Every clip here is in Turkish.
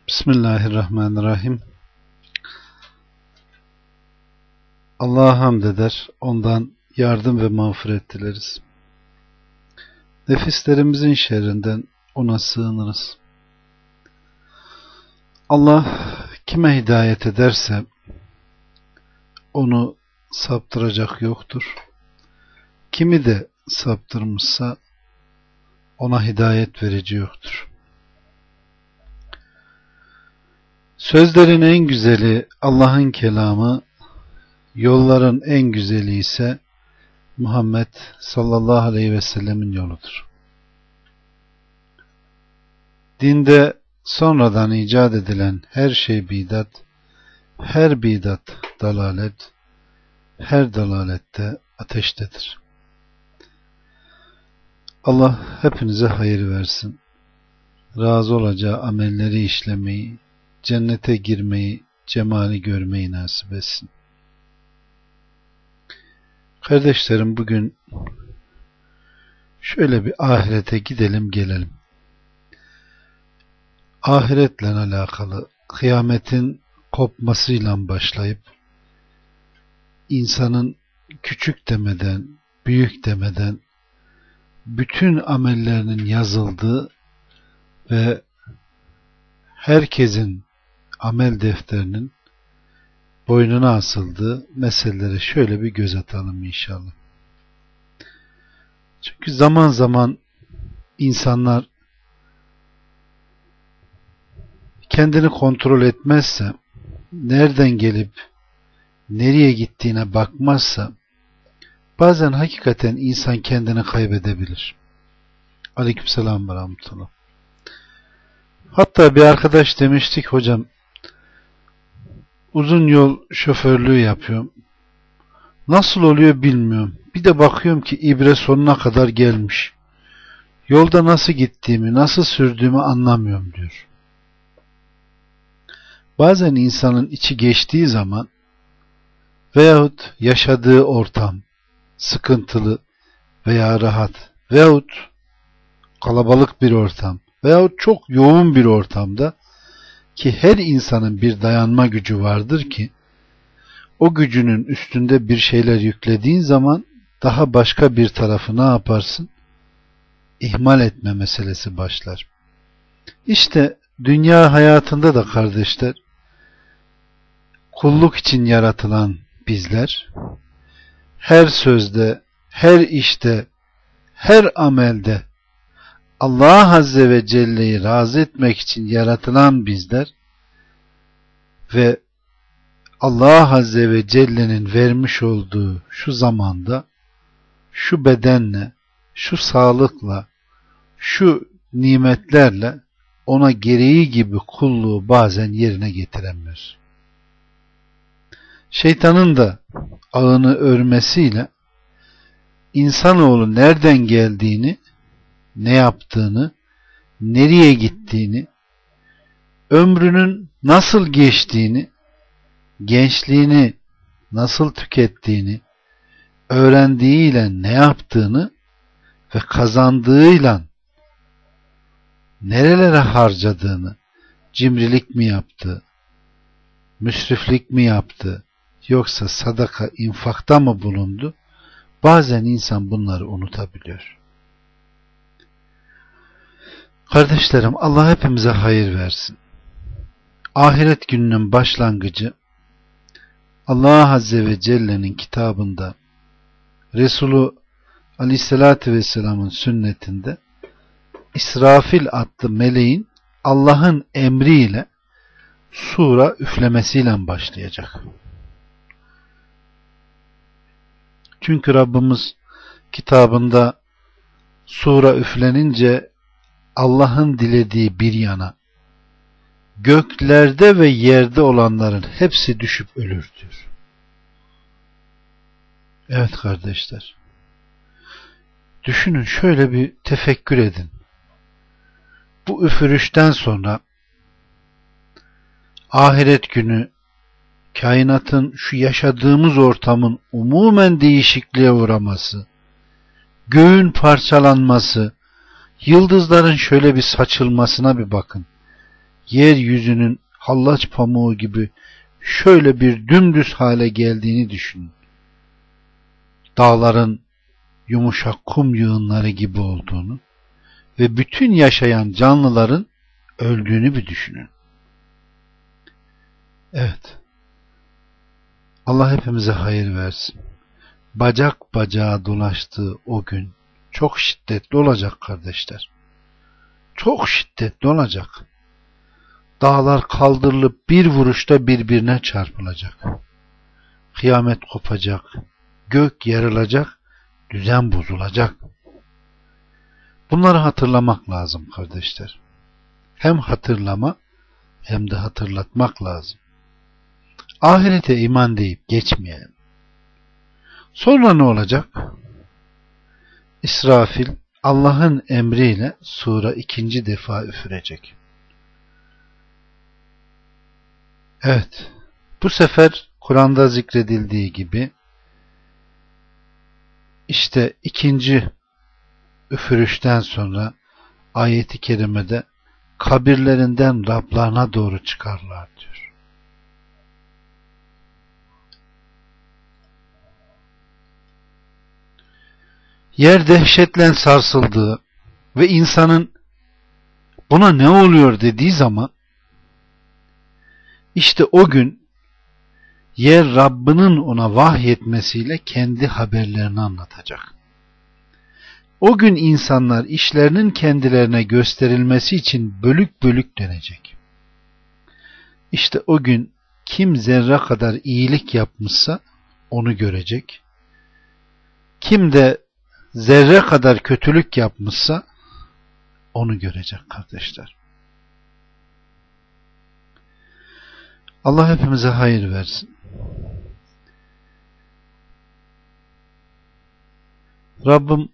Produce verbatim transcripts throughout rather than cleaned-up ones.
Bismillahirrahmanirrahim. Allah'a hamd eder, ondan yardım ve mağfiret dileriz. Nefislerimizin şerrinden ona sığınırız. Allah kime hidayet ederse onu saptıracak yoktur. Kimi de saptırmışsa ona hidayet verici yoktur. Sözlerin en güzeli Allah'ın kelamı, yolların en güzeli ise Muhammed sallallahu aleyhi ve sellemin yoludur. Dinde sonradan icat edilen her şey bidat, her bidat dalalet, her dalalette ateştedir. Allah hepinize hayır versin. Razı olacağı amelleri işlemeyi, cennete girmeyi, cemali görmeyi nasip etsin. Kardeşlerim, bugün şöyle bir ahirete gidelim gelelim. Ahiretle alakalı kıyametin kopmasıyla başlayıp insanın küçük demeden, büyük demeden bütün amellerinin yazıldığı ve herkesin amel defterinin boynuna asıldığı meselelere şöyle bir göz atalım inşallah. Çünkü zaman zaman insanlar kendini kontrol etmezse, nereden gelip nereye gittiğine bakmazsa bazen hakikaten insan kendini kaybedebilir. Aleykümselam ve rahmetullah. Hatta bir arkadaş demiştik, hocam uzun yol şoförlüğü yapıyorum. Nasıl oluyor bilmiyorum. Bir de bakıyorum ki ibre sonuna kadar gelmiş. Yolda nasıl gittiğimi, nasıl sürdüğümü anlamıyorum diyor. Bazen insanın içi geçtiği zaman veyahut yaşadığı ortam sıkıntılı veya rahat veyahut kalabalık bir ortam veyahut çok yoğun bir ortamda, ki her insanın bir dayanma gücü vardır ki o gücünün üstünde bir şeyler yüklediğin zaman daha başka bir tarafı ne yaparsın? İhmal etme meselesi başlar. İşte dünya hayatında da kardeşler, kulluk için yaratılan bizler her sözde, her işte, her amelde Allah Azze ve Celle'yi razı etmek için yaratılan bizler ve Allah Azze ve Celle'nin vermiş olduğu şu zamanda, şu bedenle, şu sağlıkla, şu nimetlerle ona gereği gibi kulluğu bazen yerine getiremiyoruz. Şeytanın da ağını örmesiyle insanoğlu nereden geldiğini, ne yaptığını, nereye gittiğini, ömrünün nasıl geçtiğini, gençliğini nasıl tükettiğini, öğrendiğiyle ne yaptığını ve kazandığıyla nerelere harcadığını, cimrilik mi yaptı, müsriflik mi yaptı, yoksa sadaka, infakta mı bulundu? Bazen insan bunları unutabiliyor. Kardeşlerim, Allah hepimize hayır versin. Ahiret gününün başlangıcı Allah Azze ve Celle'nin kitabında, Resulü Aleyhisselatü Vesselam'ın sünnetinde İsrafil adlı meleğin Allah'ın emriyle sura üflemesiyle başlayacak. Çünkü Rabbimiz kitabında sura üflenince Allah'ın dilediği bir yana, göklerde ve yerde olanların hepsi düşüp ölür diyor. Evet kardeşler, düşünün, şöyle bir tefekkür edin. Bu üfürüşten sonra ahiret günü kainatın, şu yaşadığımız ortamın umumen değişikliğe uğraması, göğün parçalanması, yıldızların şöyle bir saçılmasına bir bakın. yeryüzünün hallaç pamuğu gibi şöyle bir dümdüz hale geldiğini düşünün. Dağların yumuşak kum yığınları gibi olduğunu ve bütün yaşayan canlıların öldüğünü bir düşünün. Evet. Allah hepimize hayır versin. Bacak bacağa dolaştığı o gün çok şiddetli olacak kardeşler. Çok şiddetli olacak. Dağlar kaldırılıp bir vuruşta birbirine çarpılacak. Kıyamet kopacak. Gök yarılacak. Düzen bozulacak. Bunları hatırlamak lazım kardeşler. Hem hatırlama hem de hatırlatmak lazım. Ahirete iman deyip geçmeyelim. Sonra ne olacak? İsrafil Allah'ın emriyle sura ikinci defa üfürecek. Evet, bu sefer Kur'an'da zikredildiği gibi işte ikinci üfürüşten sonra ayeti kerimede kabirlerinden Rablarına doğru çıkarlar diyor. Yer dehşetle sarsıldığı ve insanın buna ne oluyor dediği zaman işte o gün yer Rabbinin ona vahyetmesiyle kendi haberlerini anlatacak. O gün insanlar işlerinin kendilerine gösterilmesi için bölük bölük dönecek. İşte o gün kim zerre kadar iyilik yapmışsa onu görecek. Kim de zerre kadar kötülük yapmışsa onu görecek kardeşler. Allah hepimize hayır versin. Rabbim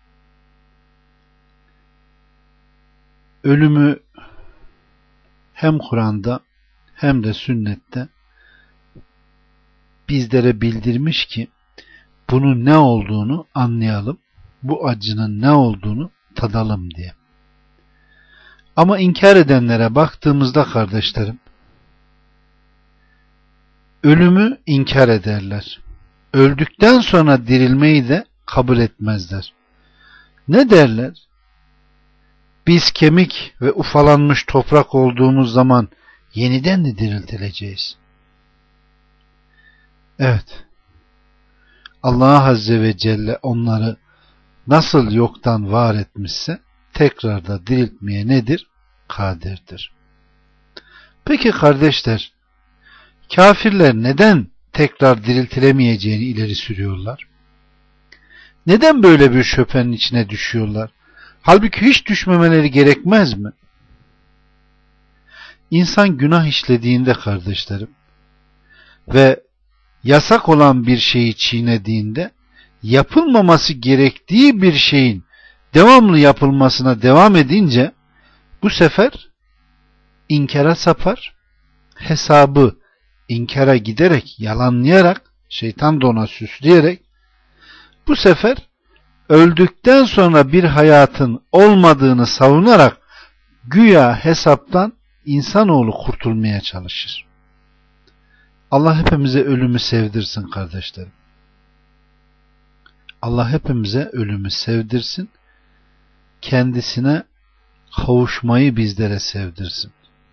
ölümü hem Kur'an'da hem de sünnette bizlere bildirmiş ki bunun ne olduğunu anlayalım, bu acının ne olduğunu tadalım diye. Ama inkar edenlere baktığımızda kardeşlerim, ölümü inkar ederler. Öldükten sonra dirilmeyi de kabul etmezler. Ne derler? Biz kemik ve ufalanmış toprak olduğumuz zaman yeniden mi diriltileceğiz? Evet. Allah Azze ve Celle onları nasıl yoktan var etmişse tekrar da diriltmeye nedir? Kadirdir. Peki kardeşler, kafirler neden tekrar diriltilemeyeceğini ileri sürüyorlar? Neden böyle bir şüphenin içine düşüyorlar? Halbuki hiç düşmemeleri gerekmez mi? İnsan günah işlediğinde kardeşlerim ve yasak olan bir şeyi çiğnediğinde yapılmaması gerektiği bir şeyin devamlı yapılmasına devam edince bu sefer inkara sapar, hesabı inkara giderek, yalanlayarak, şeytan da ona süsleyerek bu sefer öldükten sonra bir hayatın olmadığını savunarak güya hesaptan insanoğlu kurtulmaya çalışır. Allah hepimize ölümü sevdirsin kardeşlerim. Allah hepimize ölümü sevdirsin. Kendisine kavuşmayı bizlere sevdirsin.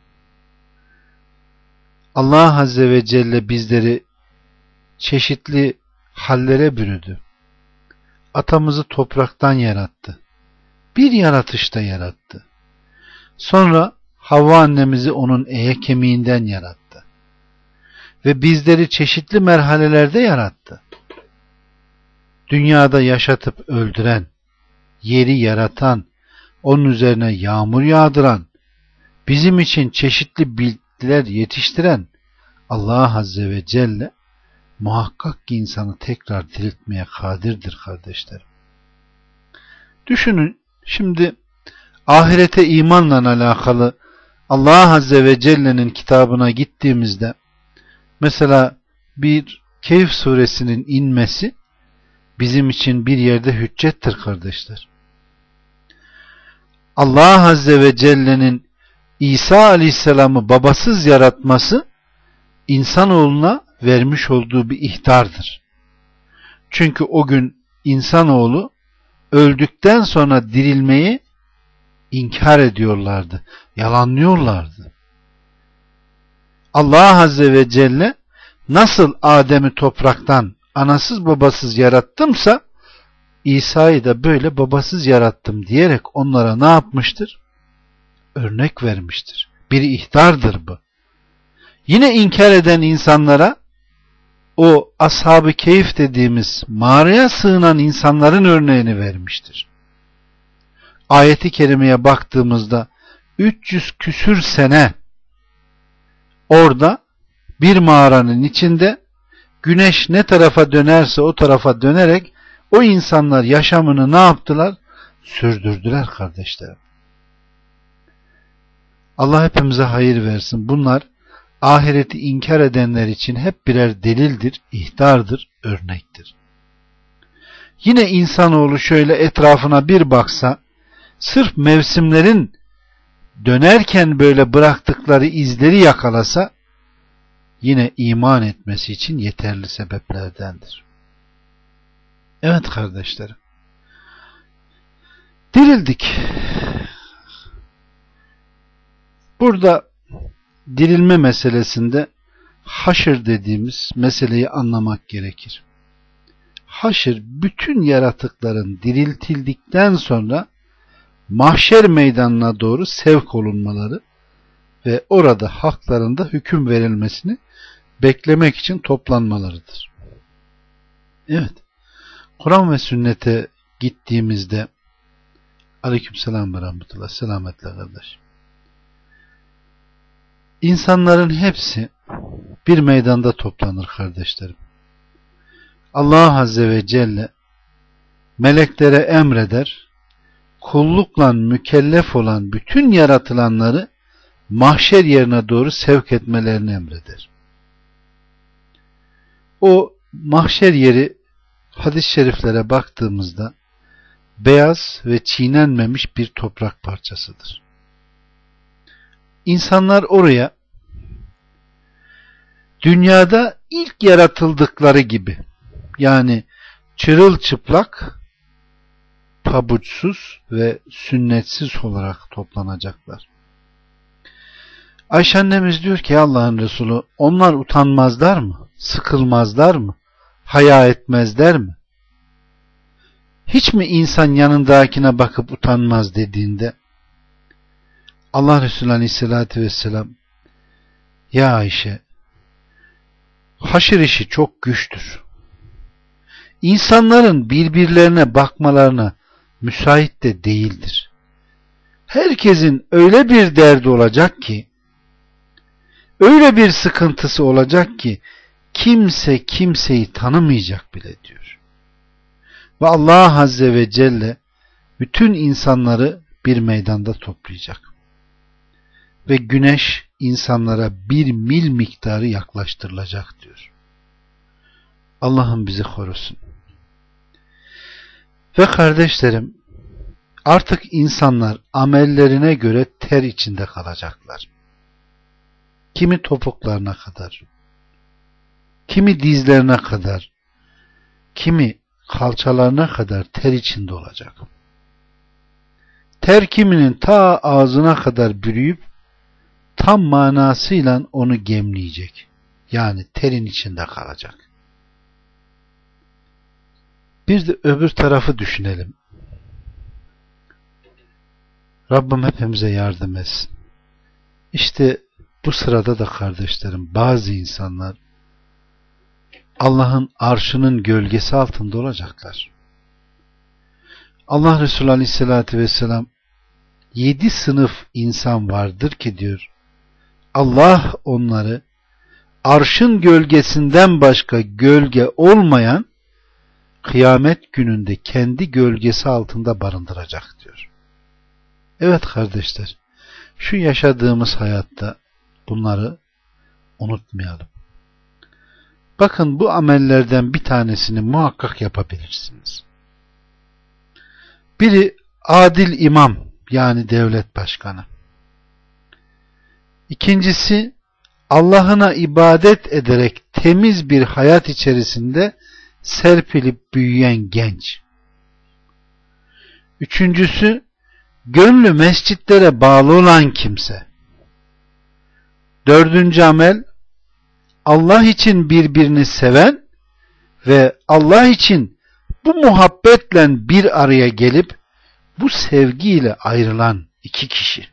Allah Azze ve Celle bizleri çeşitli hallere bürüdü. Atamızı topraktan yarattı. Bir yaratışta yarattı. Sonra Havva annemizi onun eye kemiğinden yarattı. Ve bizleri çeşitli merhalelerde yarattı. Dünyada yaşatıp öldüren, yeri yaratan, onun üzerine yağmur yağdıran, bizim için çeşitli bilgiler yetiştiren Allah Azze ve Celle muhakkak ki insanı tekrar diriltmeye kadirdir kardeşlerim. Düşünün, şimdi ahirete imanla alakalı Allah Azze ve Celle'nin kitabına gittiğimizde mesela bir Kehf suresinin inmesi bizim için bir yerde hüccettir kardeşler. Allah Azze ve Celle'nin İsa Aleyhisselam'ı babasız yaratması insanoğluna vermiş olduğu bir ihtardır. Çünkü o gün insanoğlu öldükten sonra dirilmeyi inkar ediyorlardı, yalanlıyorlardı. Allah Azze ve Celle nasıl Adem'i topraktan anasız babasız yarattımsa İsa'yı da böyle babasız yarattım diyerek onlara ne yapmıştır? Örnek vermiştir. Bir ihtardır bu. Yine inkar eden insanlara o ashab-ı keyif dediğimiz mağaraya sığınan insanların örneğini vermiştir. Ayeti kerimeye baktığımızda üç yüz küsür sene orada bir mağaranın içinde güneş ne tarafa dönerse o tarafa dönerek o insanlar yaşamını ne yaptılar? Sürdürdüler kardeşlerim. Allah hepimize hayır versin. Bunlar ahireti inkar edenler için hep birer delildir, ihtardır, örnektir. Yine insanoğlu şöyle etrafına bir baksa, sırf mevsimlerin dönerken böyle bıraktıkları izleri yakalasa, yine iman etmesi için yeterli sebeplerdendir. Evet kardeşlerim, dirildik. Burada dirilme meselesinde haşr dediğimiz meseleyi anlamak gerekir. Haşr, bütün yaratıkların diriltildikten sonra mahşer meydanına doğru sevk olunmaları ve orada haklarında hüküm verilmesini beklemek için toplanmalarıdır. Evet, Kur'an ve sünnete gittiğimizde aleykümselam ve rahmetullah, selametle kardeş. İnsanların hepsi bir meydanda toplanır kardeşlerim. Allah Azze ve Celle meleklere emreder, kullukla mükellef olan bütün yaratılanları mahşer yerine doğru sevk etmelerini emreder. O mahşer yeri hadis-i şeriflere baktığımızda beyaz ve çiğnenmemiş bir toprak parçasıdır. İnsanlar oraya dünyada ilk yaratıldıkları gibi, yani çırılçıplak, pabuçsuz ve sünnetsiz olarak toplanacaklar. Ayşe annemiz diyor ki Allah'ın Resulü, onlar utanmazlar mı? Sıkılmazlar mı? Haya etmezler mi? Hiç mi insan yanındakine bakıp utanmaz dediğinde Allah Resulü Aleyhisselatü Vesselam, ya Ayşe, haşir işi çok güçtür. İnsanların birbirlerine bakmalarına müsait de değildir. Herkesin öyle bir derdi olacak ki, öyle bir sıkıntısı olacak ki, kimse kimseyi tanımayacak bile diyor. Ve Allah Azze ve Celle bütün insanları bir meydanda toplayacak. Ve güneş insanlara bir mil miktarı yaklaştırılacak diyor. Allah'ım bizi korusun. Ve kardeşlerim, artık insanlar amellerine göre ter içinde kalacaklar. Kimi topuklarına kadar, kimi dizlerine kadar, kimi kalçalarına kadar ter içinde olacak. Ter kiminin ta ağzına kadar bürüyüp tam manasıyla onu gemleyecek. Yani terin içinde kalacak. Bir de öbür tarafı düşünelim. Rabbim hepimize yardım etsin. İşte bu sırada da kardeşlerim, bazı insanlar Allah'ın arşının gölgesi altında olacaklar. Allah Resulü Aleyhisselatü Vesselam, yedi sınıf insan vardır ki diyor, Allah onları arşın gölgesinden başka gölge olmayan kıyamet gününde kendi gölgesi altında barındıracak diyor. Evet kardeşler, şu yaşadığımız hayatta bunları unutmayalım. Bakın, bu amellerden bir tanesini muhakkak yapabilirsiniz. Biri adil imam, yani devlet başkanı. İkincisi, Allah'ına ibadet ederek temiz bir hayat içerisinde serpilip büyüyen genç. Üçüncüsü, gönlü mescitlere bağlı olan kimse. Dördüncü amel, Allah için birbirini seven ve Allah için bu muhabbetle bir araya gelip bu sevgiyle ayrılan iki kişi.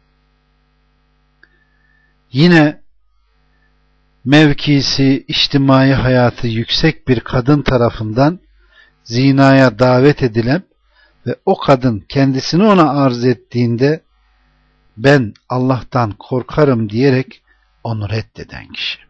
Yine mevkisi, içtimai hayatı yüksek bir kadın tarafından zinaya davet edilen ve o kadın kendisini ona arz ettiğinde ben Allah'tan korkarım diyerek onu reddeden kişi.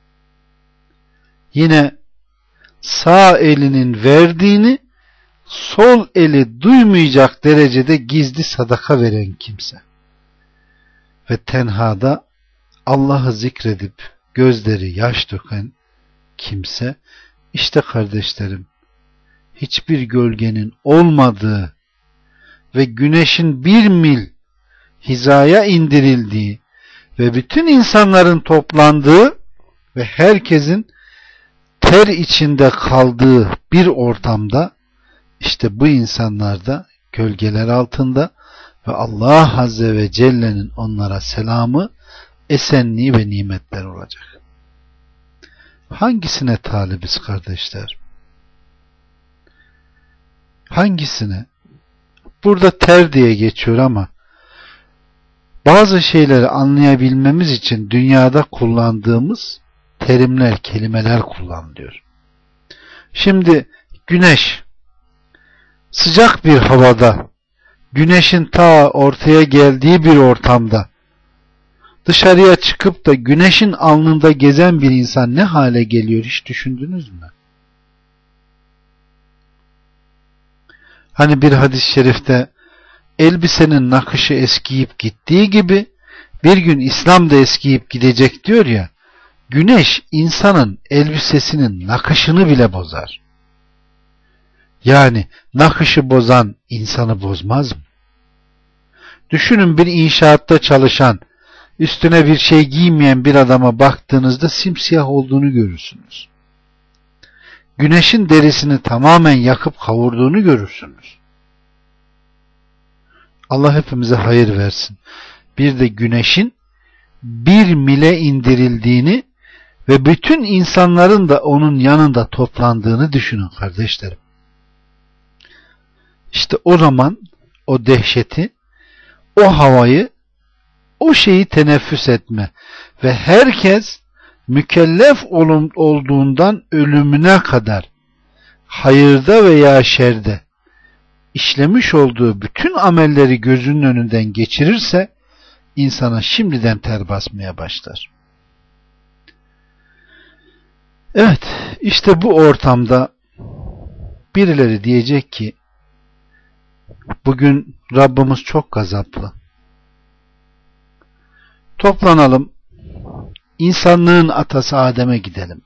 Yine sağ elinin verdiğini sol eli duymayacak derecede gizli sadaka veren kimse ve tenhada Allah'ı zikredip gözleri yaş döken kimse. İşte kardeşlerim, hiçbir gölgenin olmadığı ve güneşin bir mil hizaya indirildiği ve bütün insanların toplandığı ve herkesin ter içinde kaldığı bir ortamda işte bu insanlar da gölgeler altında ve Allah Azze ve Celle'nin onlara selamı, esenliği ve nimetler olacak. Hangisine talibiz kardeşler? Hangisine? Burada ter diye geçiyor ama bazı şeyleri anlayabilmemiz için dünyada kullandığımız terimler, kelimeler kullanılıyor. Şimdi güneş sıcak bir havada, güneşin ta ortaya geldiği bir ortamda dışarıya çıkıp da güneşin alnında gezen bir insan ne hale geliyor hiç düşündünüz mü? Hani bir hadis-i şerifte elbisenin nakışı eskiyip gittiği gibi bir gün İslam da eskiyip gidecek diyor ya, güneş insanın elbisesinin nakışını bile bozar. Yani nakışı bozan insanı bozmaz mı? Düşünün, bir inşaatta çalışan, üstüne bir şey giymeyen bir adama baktığınızda simsiyah olduğunu görürsünüz. Güneşin derisini tamamen yakıp kavurduğunu görürsünüz. Allah hepimize hayır versin. Bir de güneşin bir mile indirildiğini ve bütün insanların da onun yanında toplandığını düşünün kardeşlerim. İşte o zaman o dehşeti, o havayı, o şeyi teneffüs etme ve herkes mükellef olduğundan ölümüne kadar hayırda veya şerde işlemiş olduğu bütün amelleri gözünün önünden geçirirse insana şimdiden ter basmaya başlar. Evet, işte bu ortamda birileri diyecek ki bugün Rabbimiz çok gazaplı. Toplanalım, insanlığın atası Adem'e gidelim.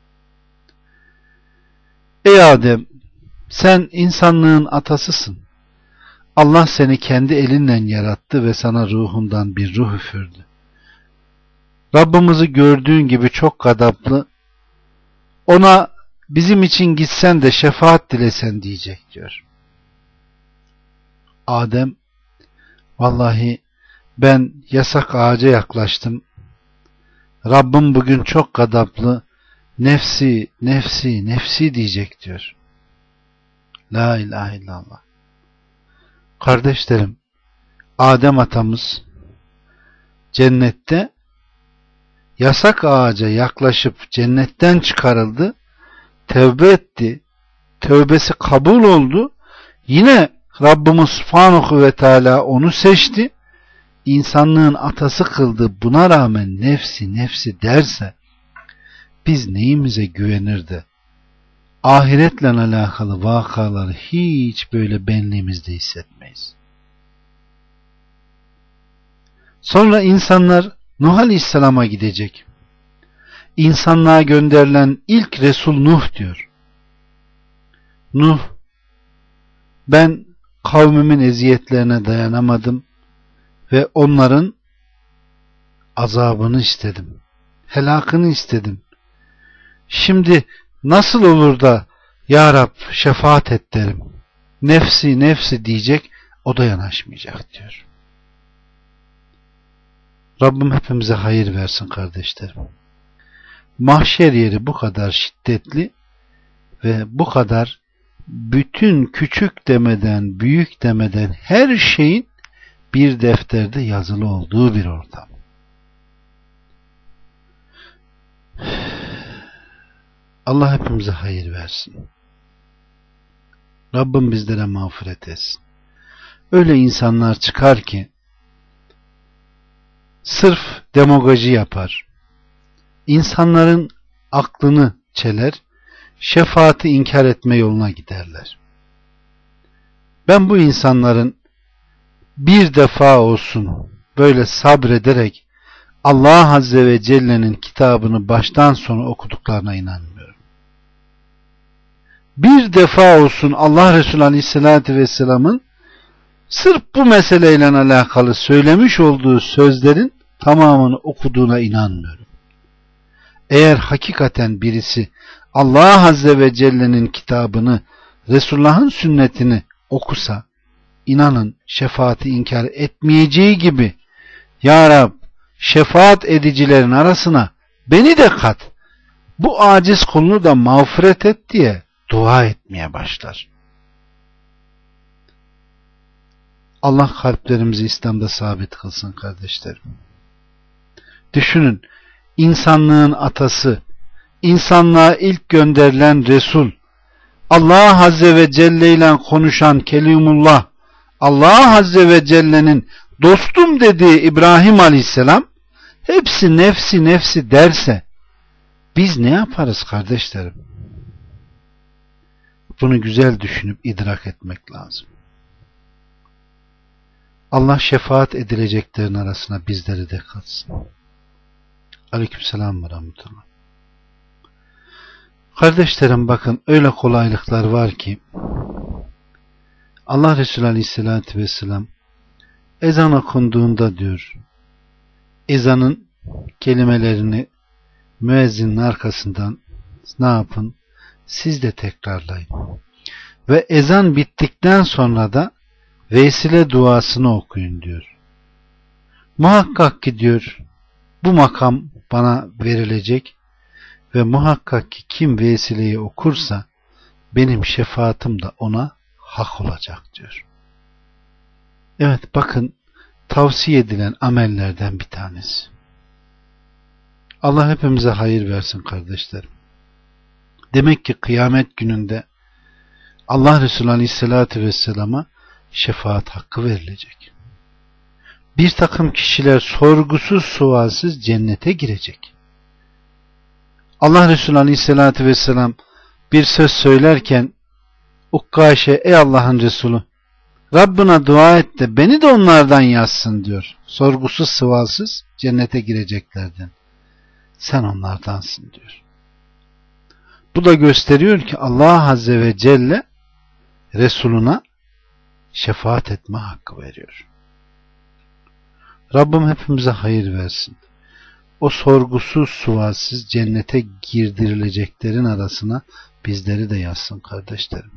Ey Adem, sen insanlığın atasısın. Allah seni kendi elinle yarattı ve sana ruhundan bir ruh üfürdü. Rabbimizi gördüğün gibi çok gadaplı, ona bizim için gitsen de şefaat dilesen diyecek diyor. Adem, vallahi ben yasak ağaca yaklaştım. Rabbim bugün çok gadaplı, nefsi, nefsi, nefsi diyecek diyor. La ilahe illallah. Kardeşlerim, Adem atamız cennette yasak ağaca yaklaşıp cennetten çıkarıldı, tövbe etti, tövbesi kabul oldu, yine Rabbimiz Subhanahu ve Teala onu seçti, insanlığın atası kıldı, buna rağmen nefsi nefsi derse biz neyimize güvenir de ahiretle alakalı vakaları hiç böyle benliğimizde hissetmeyiz. Sonra insanlar Nuh Aleyhisselam'a gidecek. İnsanlığa gönderilen ilk Resul Nuh diyor. Nuh, ben kavmimin eziyetlerine dayanamadım ve onların azabını istedim. Helakını istedim. Şimdi nasıl olur da Ya Rab şefaat et derim. Nefsi nefsi diyecek, o da yanaşmayacak diyor. Rabbim hepimize hayır versin kardeşlerim. Mahşer yeri bu kadar şiddetli ve bu kadar bütün küçük demeden, büyük demeden her şeyin bir defterde yazılı olduğu bir ortam. Allah hepimize hayır versin. Rabbim bizlere mağfiret etsin. Öyle insanlar çıkar ki sırf demagoji yapar. İnsanların aklını çeler, şefaati inkar etme yoluna giderler. Ben bu insanların bir defa olsun böyle sabrederek Allah Azze ve Celle'nin kitabını baştan sona okuduklarına inanmıyorum. Bir defa olsun Allah Resulü Aleyhisselatü Vesselam'ın sırf bu meseleyle alakalı söylemiş olduğu sözlerin tamamını okuduğuna inanmıyorum. Eğer hakikaten birisi Allah Azze ve Celle'nin kitabını, Resulullah'ın sünnetini okusa, inanın şefaati inkar etmeyeceği gibi Ya Rab şefaat edicilerin arasına beni de kat, bu aciz kulunu da mağfiret et diye dua etmeye başlar. Allah kalplerimizi İslam'da sabit kılsın kardeşlerim. Düşünün, insanlığın atası, insanlığa ilk gönderilen Resul, Allah Azze ve Celle ile konuşan Kelimullah, Allah Azze ve Celle'nin dostum dediği İbrahim Aleyhisselam, hepsi nefsi nefsi derse, biz ne yaparız kardeşlerim? Bunu güzel düşünüp idrak etmek lazım. Allah şefaat edileceklerin arasına bizleri de katsın. Aleykümselam ve rahmetullah. Kardeşlerim bakın, öyle kolaylıklar var ki Allah Resulü Aleyhisselatü Vesselam ezan okunduğunda diyor, ezanın kelimelerini müezzinin arkasından ne yapın? Siz de tekrarlayın. Ve ezan bittikten sonra da vesile duasını okuyun diyor. Muhakkak ki diyor, bu makam bana verilecek ve muhakkak ki kim vesileyi okursa benim şefaatim de ona hak olacak diyor. Evet bakın, tavsiye edilen amellerden bir tanesi. Allah hepimize hayır versin kardeşlerim. Demek ki kıyamet gününde Allah Resulü Aleyhisselatü Vesselam'a şefaat hakkı verilecek. Bir takım kişiler sorgusuz sualsiz cennete girecek. Allah Resulü Aleyhisselatü Vesselam bir söz söylerken Ukkaşe, ey Allah'ın Resulü, Rabbına dua et de beni de onlardan yazsın diyor. Sorgusuz sualsiz cennete gireceklerden. Sen onlardansın diyor. Bu da gösteriyor ki Allah Azze ve Celle Resuluna şefaat etme hakkı veriyor. Rabbim hepimize hayır versin. O sorgusuz sualsiz cennete girdirileceklerin arasına bizleri de yazsın kardeşlerim.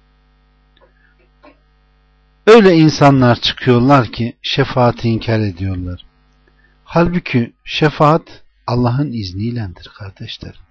Öyle insanlar çıkıyorlar ki şefaati inkar ediyorlar. Halbuki şefaat Allah'ın izniyledir kardeşlerim.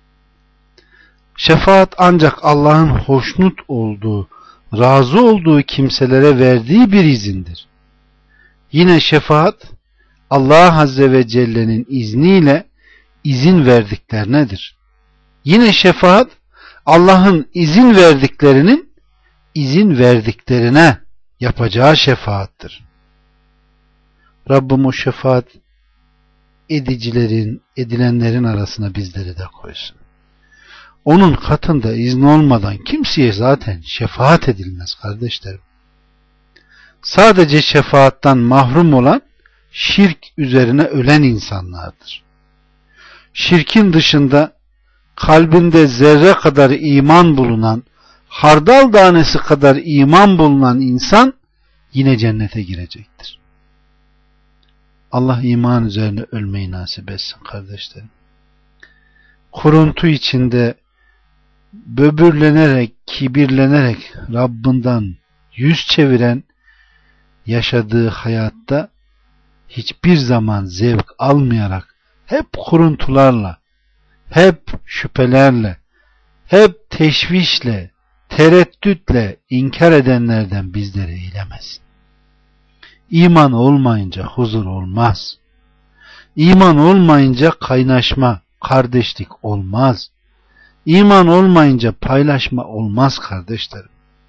Şefaat ancak Allah'ın hoşnut olduğu, razı olduğu kimselere verdiği bir izindir. Yine şefaat Allah Azze ve Celle'nin izniyle izin verdiklerinedir. Yine şefaat Allah'ın izin verdiklerinin izin verdiklerine yapacağı şefaattir. Rabbim o şefaat edicilerin, edilenlerin arasına bizleri de koysun. Onun katında izni olmadan kimseye zaten şefaat edilmez kardeşlerim. Sadece şefaattan mahrum olan şirk üzerine ölen insanlardır. Şirkin dışında kalbinde zerre kadar iman bulunan, hardal tanesi kadar iman bulunan insan yine cennete girecektir. Allah iman üzerine ölmeyi nasip etsin kardeşlerim. Kuruntu içinde böbürlenerek, kibirlenerek Rabbinden yüz çeviren yaşadığı hayatta hiçbir zaman zevk almayarak hep kuruntularla, hep şüphelerle, hep teşvişle, tereddütle inkar edenlerden bizleri eylemesin. İman olmayınca huzur olmaz. İman olmayınca kaynaşma, kardeşlik olmaz. İman olmayınca paylaşma olmaz kardeşlerim.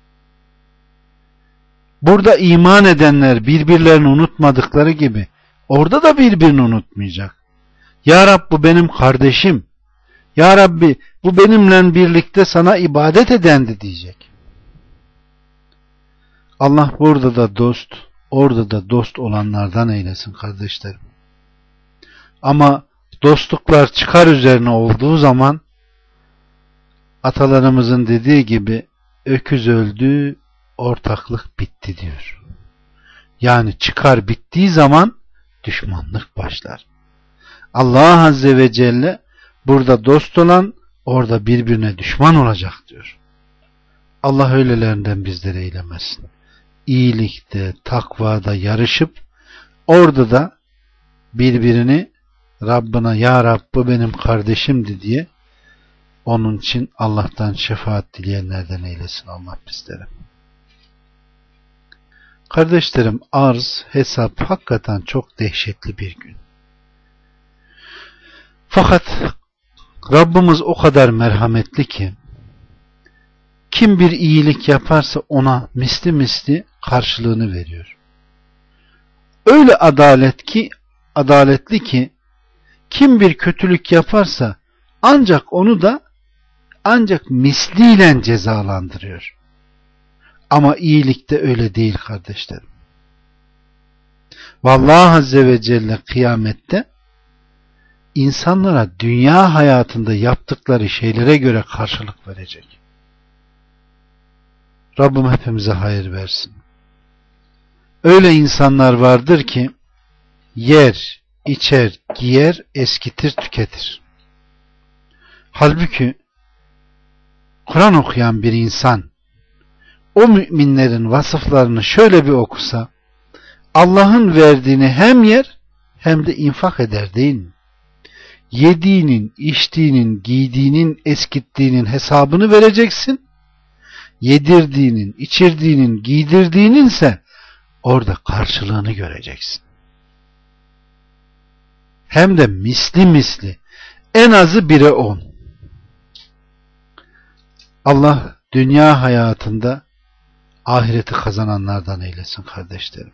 Burada iman edenler birbirlerini unutmadıkları gibi orada da birbirini unutmayacak. Ya Rab bu benim kardeşim. Ya Rabbi bu benimle birlikte sana ibadet edendi diyecek. Allah burada da dost, orada da dost olanlardan eylesin kardeşlerim. Ama dostluklar çıkar üzerine olduğu zaman atalarımızın dediği gibi öküz öldü, ortaklık bitti diyor. Yani çıkar bittiği zaman düşmanlık başlar. Allah Azze ve Celle burada dost olan orada birbirine düşman olacak diyor. Allah öylelerinden bizleri eylemesin. İyilikte, takvada yarışıp orada da birbirini Rabbına ya Rab bu benim kardeşimdi diye onun için Allah'tan şefaat dileyenlerden eylesin Allah bizleri. Kardeşlerim, arz, hesap hakikaten çok dehşetli bir gün. Fakat Rabbimiz o kadar merhametli ki kim bir iyilik yaparsa ona misli misli karşılığını veriyor. Öyle adalet ki, adaletli ki kim bir kötülük yaparsa ancak onu da ancak misliyle cezalandırıyor. Ama iyilikte öyle değil kardeşlerim. Vallahi Azze ve Celle kıyamette insanlara dünya hayatında yaptıkları şeylere göre karşılık verecek. Rabbim hepimize hayır versin. Öyle insanlar vardır ki yer, içer, giyer, eskitir, tüketir. Halbuki Kur'an okuyan bir insan o müminlerin vasıflarını şöyle bir okusa Allah'ın verdiğini hem yer hem de infak eder değil mi? Yediğinin, içtiğinin, giydiğinin, eskittiğinin hesabını vereceksin. Yedirdiğinin, içirdiğinin, giydirdiğinin ise orada karşılığını göreceksin. Hem de misli misli. En azı bire on. Allah dünya hayatında ahireti kazananlardan eylesin kardeşlerim.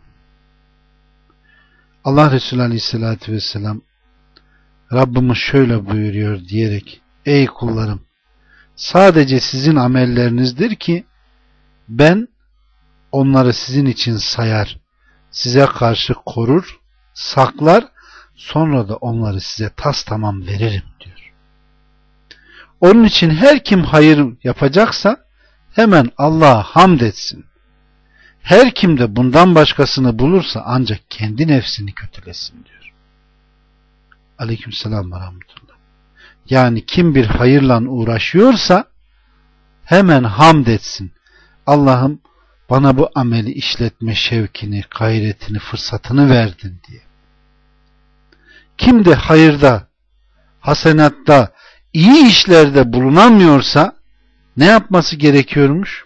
Allah Resulü Aleyhisselatü Vesselam Rabbimiz şöyle buyuruyor diyerek ey kullarım sadece sizin amellerinizdir ki ben onları sizin için sayar, size karşı korur, saklar, sonra da onları size tas tamam veririm diyor. Onun için her kim hayır yapacaksa hemen Allah'a hamd etsin. Her kim de bundan başkasını bulursa ancak kendi nefsini kötülesin diyor. Aleykümselam ve rahmetullah. Yani kim bir hayırla uğraşıyorsa hemen hamd etsin. Allah'ım bana bu ameli işletme şevkini, gayretini, fırsatını verdin diye. Kim de hayırda, hasenatta, iyi işlerde bulunamıyorsa ne yapması gerekiyormuş?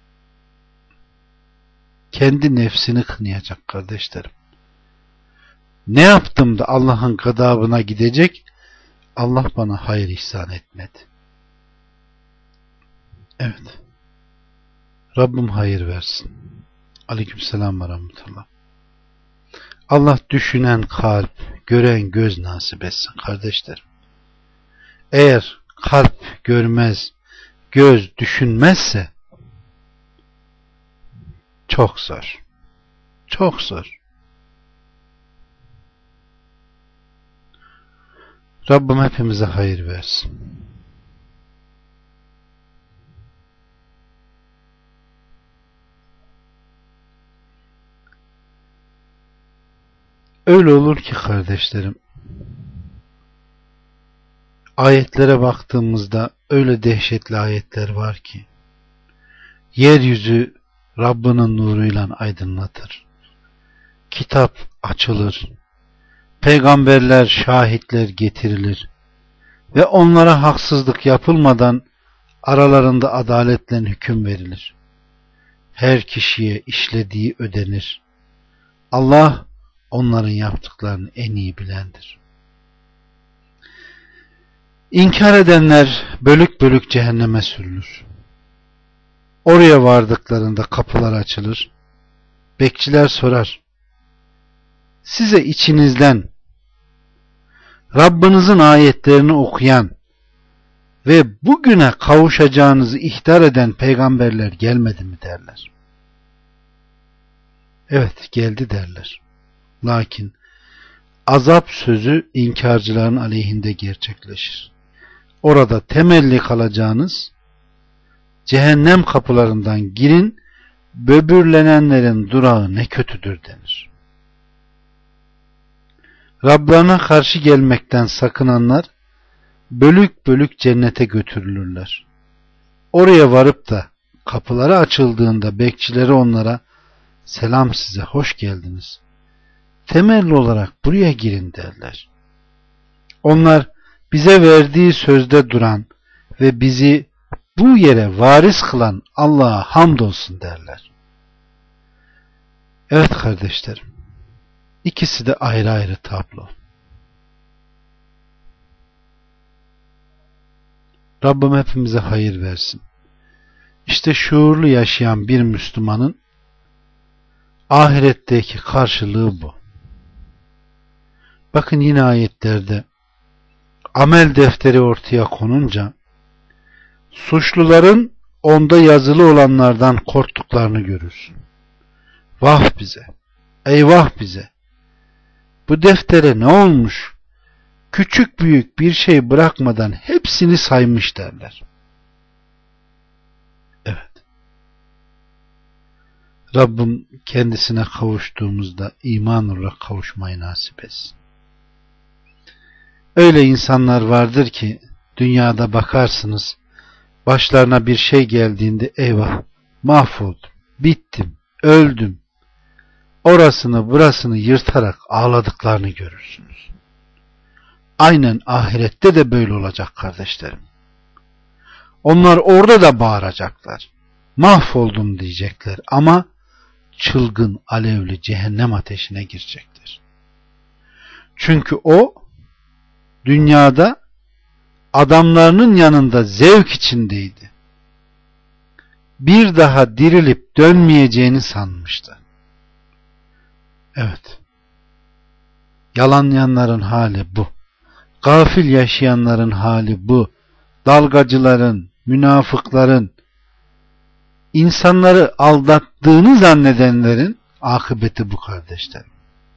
Kendi nefsini kınayacak kardeşlerim. Ne yaptım da Allah'ın gadabına gidecek? Allah bana hayır ihsan etmedi. Evet. Rabbim hayır versin. Aleykümselam ve rahmetullah. Allah düşünen kalp, gören göz nasip etsin kardeşlerim. Eğer kalp görmez, göz düşünmezse çok zor. Çok zor. Rabbim hepimize hayır versin. Öyle olur ki kardeşlerim, ayetlere baktığımızda öyle dehşetli ayetler var ki, yeryüzü Rabbinin nuruyla aydınlatır. Kitap açılır. Peygamberler, şahitler getirilir. Ve onlara haksızlık yapılmadan aralarında adaletle hüküm verilir. Her kişiye işlediği ödenir. Allah onların yaptıklarını en iyi bilendir. İnkar edenler bölük bölük cehenneme sürülür. Oraya vardıklarında kapılar açılır. Bekçiler sorar: size içinizden Rabbinizin ayetlerini okuyan ve bugüne kavuşacağınızı ihtar eden peygamberler gelmedi mi derler. Evet, geldi derler. Lakin azap sözü inkarcıların aleyhinde gerçekleşir. Orada temelli kalacağınız cehennem kapılarından girin, böbürlenenlerin durağı ne kötüdür denir. Rablarına karşı gelmekten sakınanlar bölük bölük cennete götürülürler. Oraya varıp da kapıları açıldığında bekçileri onlara selam size, hoş geldiniz, temelli olarak buraya girin derler. Onlar bize verdiği sözde duran ve bizi bu yere varis kılan Allah'a hamdolsun derler. Evet kardeşlerim, İkisi de ayrı ayrı tablo. Rabbim hepimize hayır versin. İşte şuurlu yaşayan bir Müslümanın ahiretteki karşılığı bu. Bakın yine ayetlerde amel defteri ortaya konunca suçluların onda yazılı olanlardan korktuklarını görürsün. Vah bize, eyvah bize. Bu deftere ne olmuş? Küçük büyük bir şey bırakmadan hepsini saymış derler. Evet. Rabbim kendisine kavuştuğumuzda iman olarak kavuşmayı nasip etsin. Öyle insanlar vardır ki dünyada bakarsınız, başlarına bir şey geldiğinde eyvah, mahvoldum, bittim, öldüm, orasını burasını yırtarak ağladıklarını görürsünüz. Aynen ahirette de böyle olacak kardeşlerim. Onlar orada da bağıracaklar. Mahvoldum diyecekler ama çılgın alevli cehennem ateşine girecekler. Çünkü o dünyada adamlarının yanında zevk içindeydi. Bir daha dirilip dönmeyeceğini sanmıştı. Evet. Yalanlayanların hali bu. Gafil yaşayanların hali bu. Dalgacıların, münafıkların, insanları aldattığını zannedenlerin akıbeti bu kardeşlerim.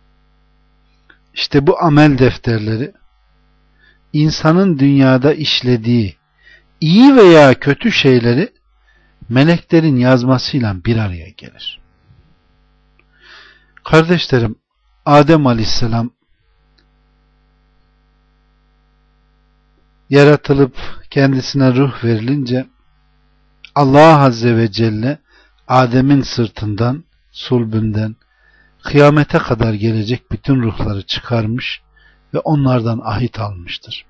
İşte bu amel defterleri insanın dünyada işlediği iyi veya kötü şeyleri meleklerin yazmasıyla bir araya gelir. Kardeşlerim, Adem Aleyhisselam yaratılıp kendisine ruh verilince Allah Azze ve Celle Adem'in sırtından, sulbünden kıyamete kadar gelecek bütün ruhları çıkarmış ve onlardan ahit almıştır.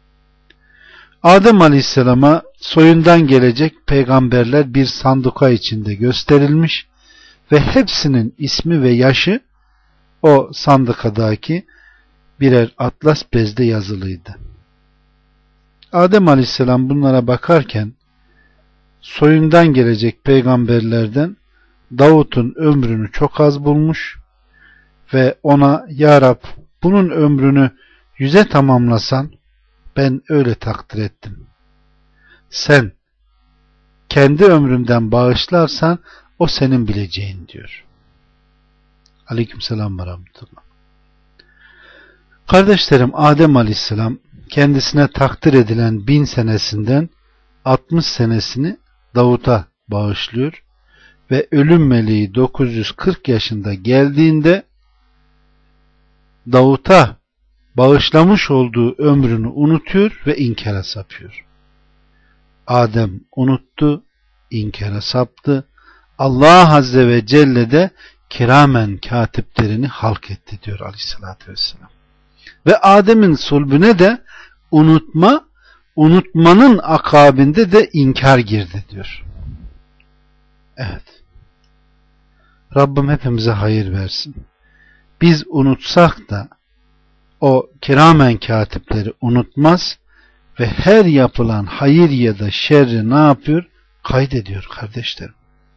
Adem Aleyhisselam'a soyundan gelecek peygamberler bir sanduka içinde gösterilmiş ve hepsinin ismi ve yaşı o sandıkadaki birer atlas bezde yazılıydı. Adem Aleyhisselam bunlara bakarken soyundan gelecek peygamberlerden Davut'un ömrünü çok az bulmuş ve ona Ya Rab bunun ömrünü yüze tamamlasan ben öyle takdir ettim. Sen kendi ömründen bağışlarsan o senin bileceğin diyor. Aleykümselam ve rahmetullah. Kardeşlerim, Adem Aleyhisselam kendisine takdir edilen bin senesinden altmış senesini Davut'a bağışlıyor ve ölüm meleği dokuz yüz kırk yaşında geldiğinde Davut'a bağışlamış olduğu ömrünü unutuyor ve inkara sapıyor. Adem unuttu, inkara saptı. Allah Azze ve Celle de kiramen katiplerini halk etti diyor Aleyhisselatü Vesselam. Ve Adem'in sulbüne de unutma, unutmanın akabinde de inkar girdi diyor. Evet. Rabbim hepimize hayır versin. Biz unutsak da o kiramen katipleri unutmaz ve her yapılan hayır ya da şerri ne yapıyor? Kaydediyor kardeşlerim.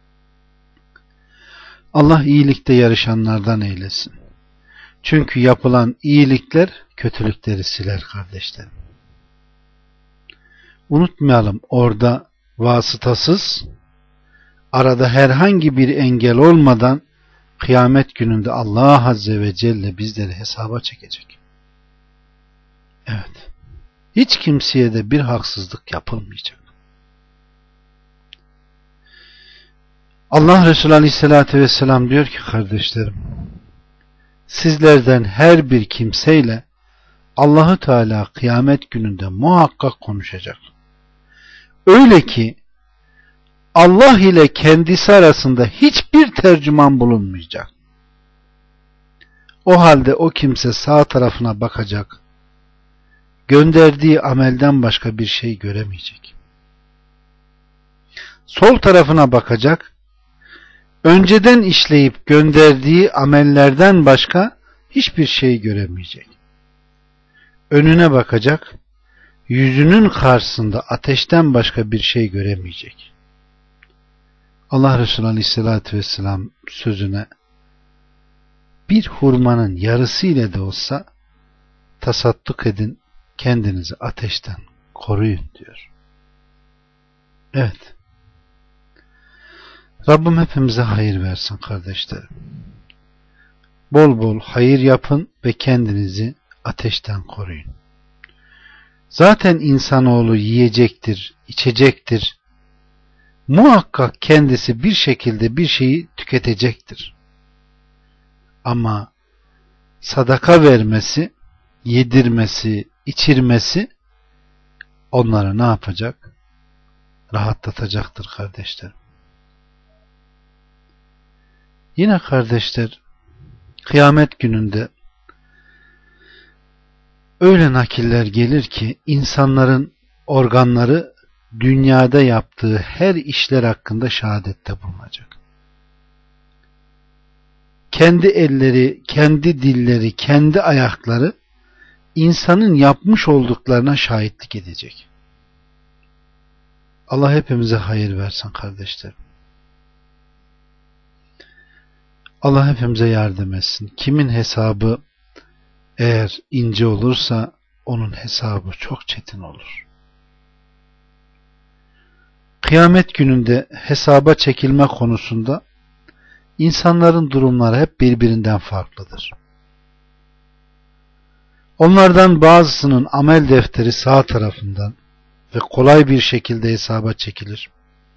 Allah iyilikte yarışanlardan eylesin. Çünkü yapılan iyilikler kötülükleri siler kardeşlerim. Unutmayalım, orada vasıtasız, arada herhangi bir engel olmadan kıyamet gününde Allah Azze ve Celle bizleri hesaba çekecek. Evet. Hiç kimseye de bir haksızlık yapılmayacak. Allah Resulü Aleyhisselatü Vesselam diyor ki kardeşlerim, sizlerden her bir kimseyle Allahu Teala kıyamet gününde muhakkak konuşacak. Öyle ki Allah ile kendisi arasında hiçbir tercüman bulunmayacak. O halde o kimse sağ tarafına bakacak, gönderdiği amelden başka bir şey göremeyecek. Sol tarafına bakacak, önceden işleyip gönderdiği amellerden başka hiçbir şey göremeyecek. Önüne bakacak, yüzünün karşısında ateşten başka bir şey göremeyecek. Allah Resulü Aleyhisselatü Vesselam sözüne bir hurmanın yarısı ile de olsa tasadduk edin, kendinizi ateşten koruyun diyor. Evet. Rabbim hepimize hayır versin kardeşlerim. Bol bol hayır yapın ve kendinizi ateşten koruyun. Zaten insanoğlu yiyecektir, içecektir. Muhakkak kendisi bir şekilde bir şeyi tüketecektir. Ama sadaka vermesi, yedirmesi, içirmesi onları ne yapacak? Rahatlatacaktır kardeşlerim. Yine kardeşler, kıyamet gününde öyle nakiller gelir ki insanların organları dünyada yaptığı her işler hakkında şehadette bulunacak. Kendi elleri, kendi dilleri, kendi ayakları insanın yapmış olduklarına şahitlik edecek. Allah hepimize hayır versin kardeşlerim. Allah hepimize yardım etsin. Kimin hesabı eğer ince olursa onun hesabı çok çetin olur. Kıyamet gününde hesaba çekilme konusunda insanların durumları hep birbirinden farklıdır. Onlardan bazısının amel defteri sağ tarafından ve kolay bir şekilde hesaba çekilir.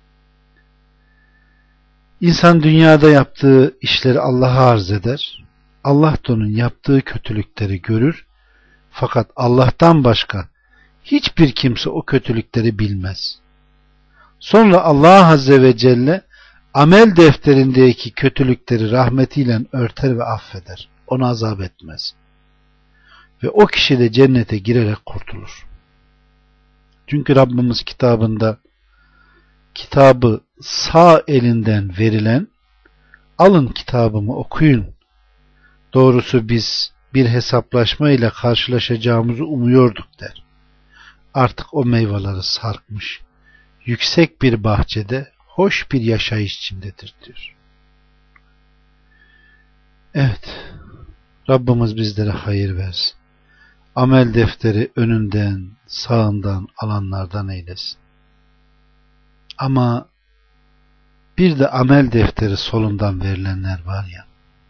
İnsan dünyada yaptığı işleri Allah'a arz eder. Allah da onun yaptığı kötülükleri görür. Fakat Allah'tan başka hiçbir kimse o kötülükleri bilmez. Sonra Allah Azze ve Celle amel defterindeki kötülükleri rahmetiyle örter ve affeder. Onu azap etmez. Ve o kişi de cennete girerek kurtulur. Çünkü Rabbimiz kitabında kitabı sağ elinden verilen, alın kitabımı okuyun, doğrusu biz bir hesaplaşma ile karşılaşacağımızı umuyorduk der. Artık o meyveleri sarkmış, yüksek bir bahçede hoş bir yaşayış içindedir diyor. Evet, Rabbimiz bizlere hayır versin. Amel defteri önünden, sağından alanlardan eylesin. Ama bir de amel defteri solundan verilenler var ya.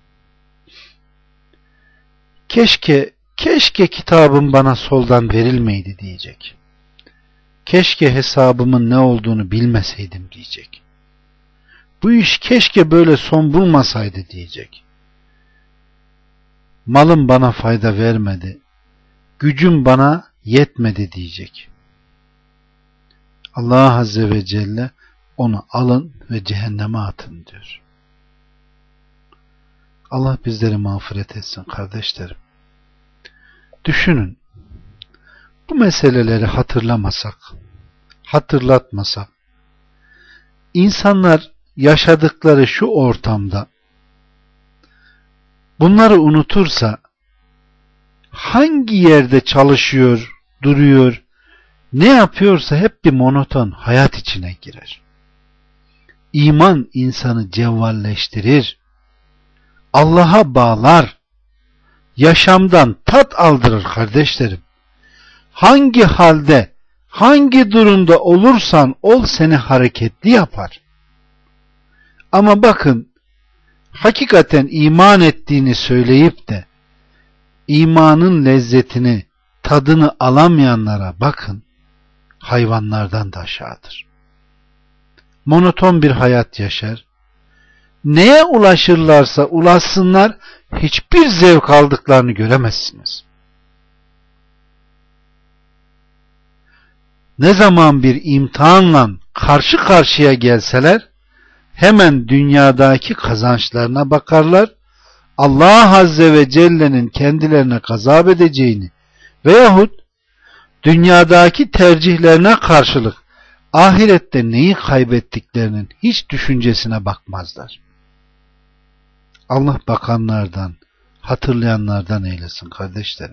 Keşke, keşke kitabım bana soldan verilmeydi diyecek. Keşke hesabımın ne olduğunu bilmeseydim diyecek. Bu iş keşke böyle son bulmasaydı diyecek. malım bana fayda vermedi, gücüm bana yetmedi diyecek. Allah Azze ve Celle onu alın ve cehenneme atın diyor. Allah bizleri mağfiret etsin kardeşlerim. Düşünün, bu meseleleri hatırlamasak, hatırlatmasak, insanlar yaşadıkları şu ortamda bunları unutursa, hangi yerde çalışıyor, duruyor, ne yapıyorsa hep bir monoton hayat içine girer. İman insanı cevvalleştirir, Allah'a bağlar, yaşamdan tat aldırır kardeşlerim. Hangi halde, hangi durumda olursan ol seni hareketli yapar. Ama bakın, hakikaten iman ettiğini söyleyip de imanın lezzetini, tadını alamayanlara bakın, hayvanlardan da aşağıdır. Monoton bir hayat yaşar. Neye ulaşırlarsa ulaşsınlar, hiçbir zevk aldıklarını göremezsiniz. Ne zaman bir imtihanla karşı karşıya gelseler, hemen dünyadaki kazançlarına bakarlar, Allah Azze ve Celle'nin kendilerine gazap edeceğini veyahut dünyadaki tercihlerine karşılık ahirette neyi kaybettiklerinin hiç düşüncesine bakmazlar. Allah bakanlardan, hatırlayanlardan eylesin kardeşlerim.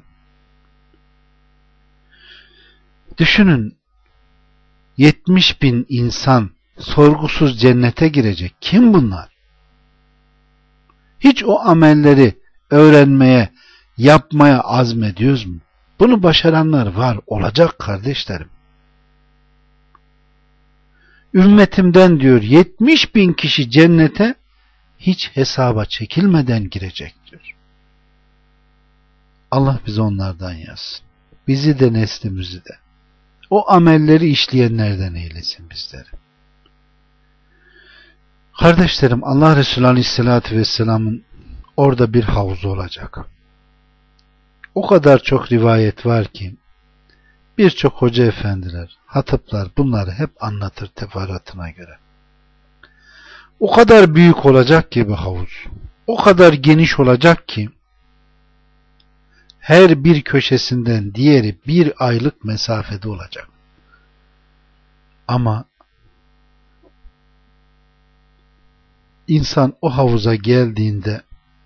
Düşünün, yetmiş bin insan sorgusuz cennete girecek. Kim bunlar? Hiç o amelleri öğrenmeye, yapmaya azmediyoruz mu? Bunu başaranlar var, olacak kardeşlerim. Ümmetimden diyor yetmiş bin kişi cennete hiç hesaba çekilmeden girecek diyor. Allah bizi onlardan yazsın. Bizi de neslimizi de. O amelleri işleyenlerden eylesin bizleri. Kardeşlerim, Allah Resulü Aleyhisselatü Vesselam'ın orada bir havuzu olacak. O kadar çok rivayet var ki birçok hoca efendiler, hatipler bunları hep anlatır teferruatına göre. O kadar büyük olacak ki bu havuz. O kadar geniş olacak ki her bir köşesinden diğeri bir aylık mesafede olacak. Ama insan o havuza geldiğinde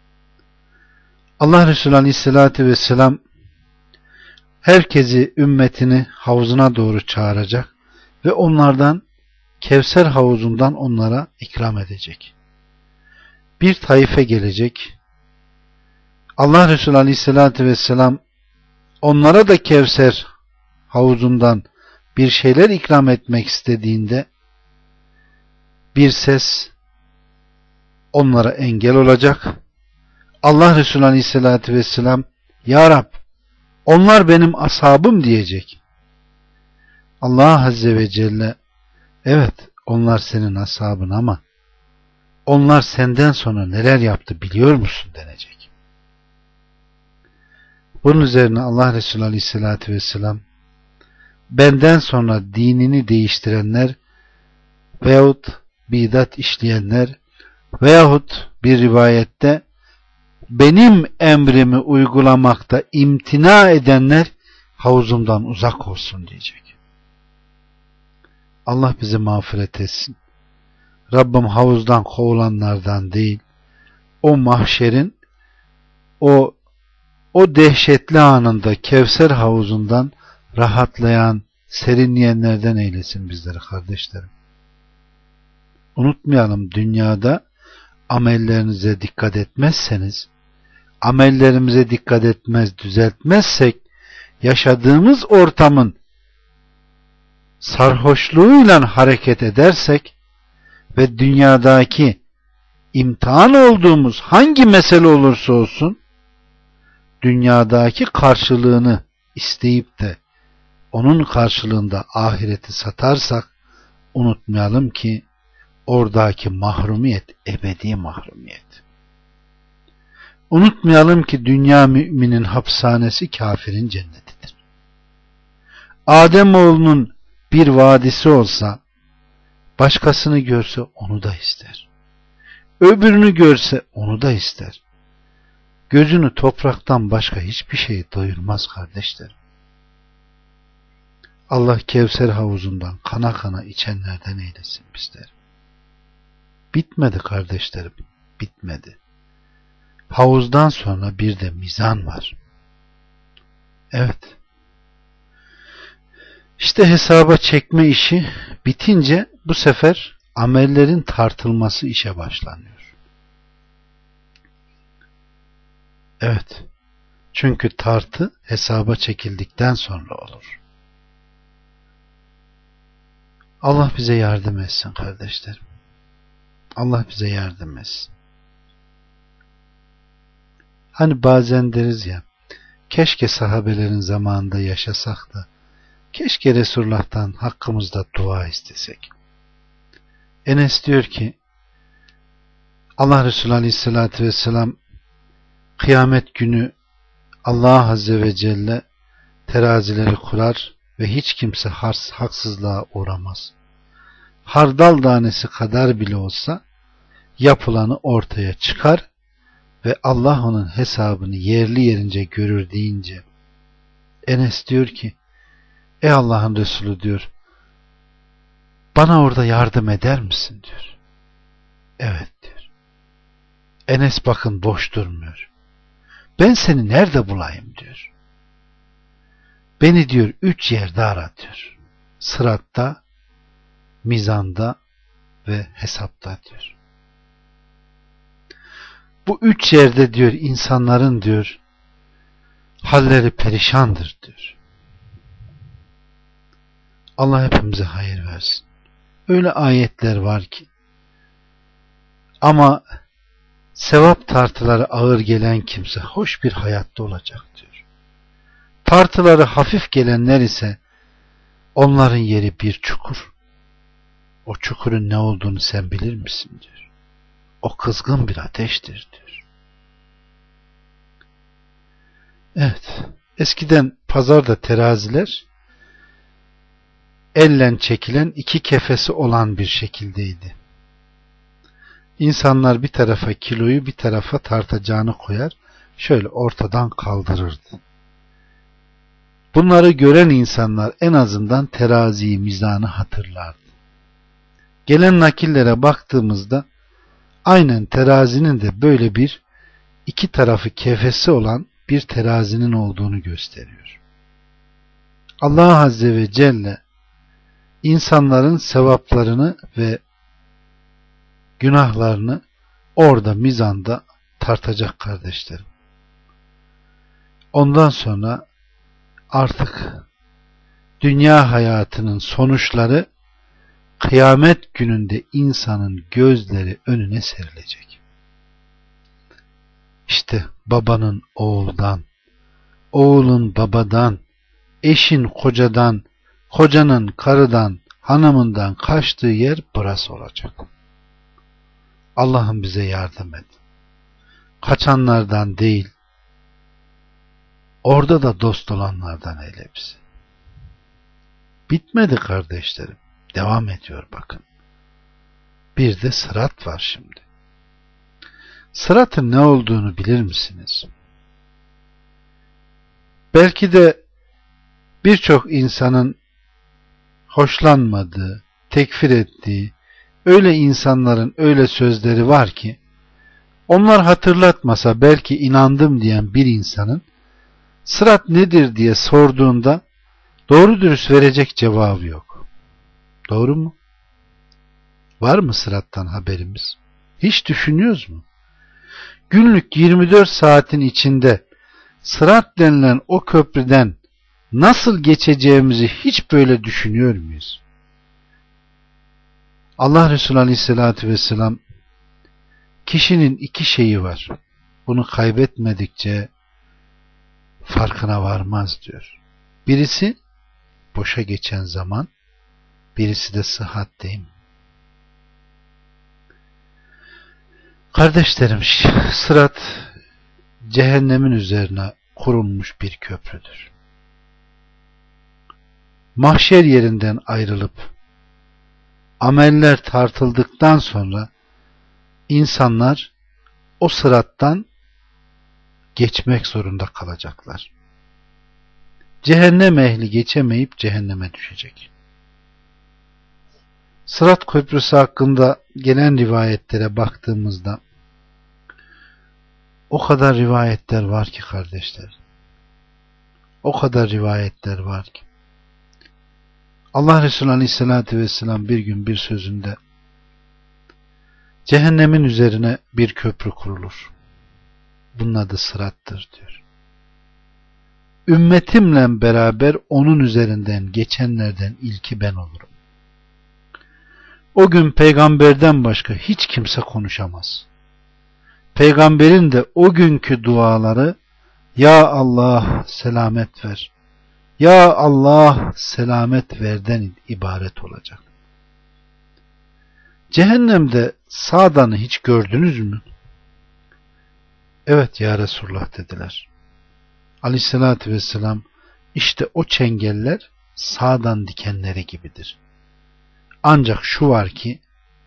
Allah Resulü Aleyhisselatü Vesselam herkesi, ümmetini havuzuna doğru çağıracak ve onlardan Kevser havuzundan onlara ikram edecek. Bir taife gelecek. Allah Resulü Aleyhisselatü Vesselam onlara da Kevser havuzundan bir şeyler ikram etmek istediğinde bir ses onlara engel olacak. Allah Resulü Aleyhisselatü Vesselam, Ya Rab, onlar benim ashabım diyecek. Allah Azze ve Celle, evet onlar senin ashabın ama onlar senden sonra neler yaptı biliyor musun denecek. Bunun üzerine Allah Resulü Aleyhisselatü Vesselam, benden sonra dinini değiştirenler veyahut bidat işleyenler veyahut bir rivayette benim emrimi uygulamakta imtina edenler havuzumdan uzak olsun diyecek. Allah bizi mağfiret etsin. Rabbim havuzdan kovulanlardan değil, o mahşerin o o dehşetli anında Kevser havuzundan rahatlayan, serinleyenlerden eylesin bizleri kardeşlerim. Unutmayalım, dünyada amellerinize dikkat etmezseniz, amellerimize dikkat etmez, düzeltmezsek, yaşadığımız ortamın sarhoşluğuyla hareket edersek ve dünyadaki imtihan olduğumuz hangi mesele olursa olsun, dünyadaki karşılığını isteyip de onun karşılığında ahireti satarsak, unutmayalım ki oradaki mahrumiyet ebedi mahrumiyet. Unutmayalım ki dünya müminin hapishanesi, kafirin cennetidir. Ademoğlunun bir vadisi olsa, başkasını görse onu da ister. Öbürünü görse onu da ister. Gözünü topraktan başka hiçbir şey doyurmaz kardeşlerim. Allah Kevser havuzundan kana kana içenlerden eylesin bizleri. Bitmedi kardeşlerim, bitmedi. Havuzdan sonra bir de mizan var. Evet. İşte hesaba çekme işi bitince bu sefer amellerin tartılması işe başlanıyor. Evet. Çünkü tartı hesaba çekildikten sonra olur. Allah bize yardım etsin kardeşlerim. Allah bize yardım etsin. Hani bazen deriz ya, keşke sahabelerin zamanında yaşasak da, keşke Resulullah'tan hakkımızda dua istesek. Enes diyor ki, Allah Resulü Aleyhisselatü Vesselam kıyamet günü Allah Azze ve Celle terazileri kurar ve hiç kimse haksızlığa uğramaz. Hardal tanesi kadar bile olsa yapılanı ortaya çıkar ve Allah onun hesabını yerli yerince görür deyince Enes diyor ki, ey Allah'ın Resulü diyor, bana orada yardım eder misin diyor. Evet diyor. Enes bakın boş durmuyor. Ben seni nerede bulayım diyor. Beni diyor üç yerde ara diyor. Sıratta, mizanda ve hesapta diyor. Bu üç yerde diyor insanların diyor halleri perişandır diyor. Allah hepimize hayır versin. Öyle ayetler var ki, ama sevap tartıları ağır gelen kimse hoş bir hayatta olacak diyor. Tartıları hafif gelenler ise onların yeri bir çukur. O çukurun ne olduğunu sen bilir misin diyor. O kızgın bir ateştir diyor. Evet. Eskiden pazarda teraziler ellen çekilen iki kefesi olan bir şekildeydi. İnsanlar bir tarafa kiloyu bir tarafa tartacağını koyar, şöyle ortadan kaldırırdı. Bunları gören insanlar en azından teraziyi, mizanı hatırlardı. Gelen nakillere baktığımızda aynen terazinin de böyle bir iki tarafı kefesi olan bir terazinin olduğunu gösteriyor. Allah Azze ve Celle insanların sevaplarını ve günahlarını orada mizanda tartacak kardeşlerim. Ondan sonra artık dünya hayatının sonuçları kıyamet gününde insanın gözleri önüne serilecek. İşte babanın oğuldan, oğulun babadan, eşin kocadan, kocanın karıdan, hanımından kaçtığı yer burası olacak. Allah'ım bize yardım et. Kaçanlardan değil, orada da dost olanlardan eyle bizi. Bitmedi kardeşlerim. Devam ediyor bakın. Bir de sırat var şimdi. Sıratın ne olduğunu bilir misiniz? Belki de birçok insanın hoşlanmadığı, tekfir ettiği öyle insanların öyle sözleri var ki, onlar hatırlatmasa belki inandım diyen bir insanın sırat nedir diye sorduğunda doğru dürüst verecek cevabı yok. Doğru mu? Var mı sırattan haberimiz? Hiç düşünüyoruz mu? Günlük yirmi dört saatin içinde sırat denilen o köprüden nasıl geçeceğimizi hiç böyle düşünüyor muyuz? Allah Resulü Aleyhisselatü Vesselam, kişinin iki şeyi var. Bunu kaybetmedikçe farkına varmaz diyor. Birisi boşa geçen zaman, birisi de sıhhat değil mi? Kardeşlerim, sırat cehennemin üzerine kurulmuş bir köprüdür. Mahşer yerinden ayrılıp ameller tartıldıktan sonra insanlar o sırattan geçmek zorunda kalacaklar. Cehennem ehli geçemeyip cehenneme düşecek. Sırat Köprüsü hakkında gelen rivayetlere baktığımızda o kadar rivayetler var ki kardeşler. O kadar rivayetler var ki. Allah Resulü Aleyhisselatü Vesselam bir gün bir sözünde cehennemin üzerine bir köprü kurulur. Bunun adı sırattır diyor. Ümmetimle beraber onun üzerinden geçenlerden ilki ben olurum. O gün peygamberden başka hiç kimse konuşamaz. Peygamberin de o günkü duaları ya Allah selamet ver, ya Allah selamet verden ibaret olacak. Cehennemde sağdanı hiç gördünüz mü? Evet ya Resulullah dediler. Aleyhissalatü vesselam işte o çengeller sağdan dikenleri gibidir. Ancak şu var ki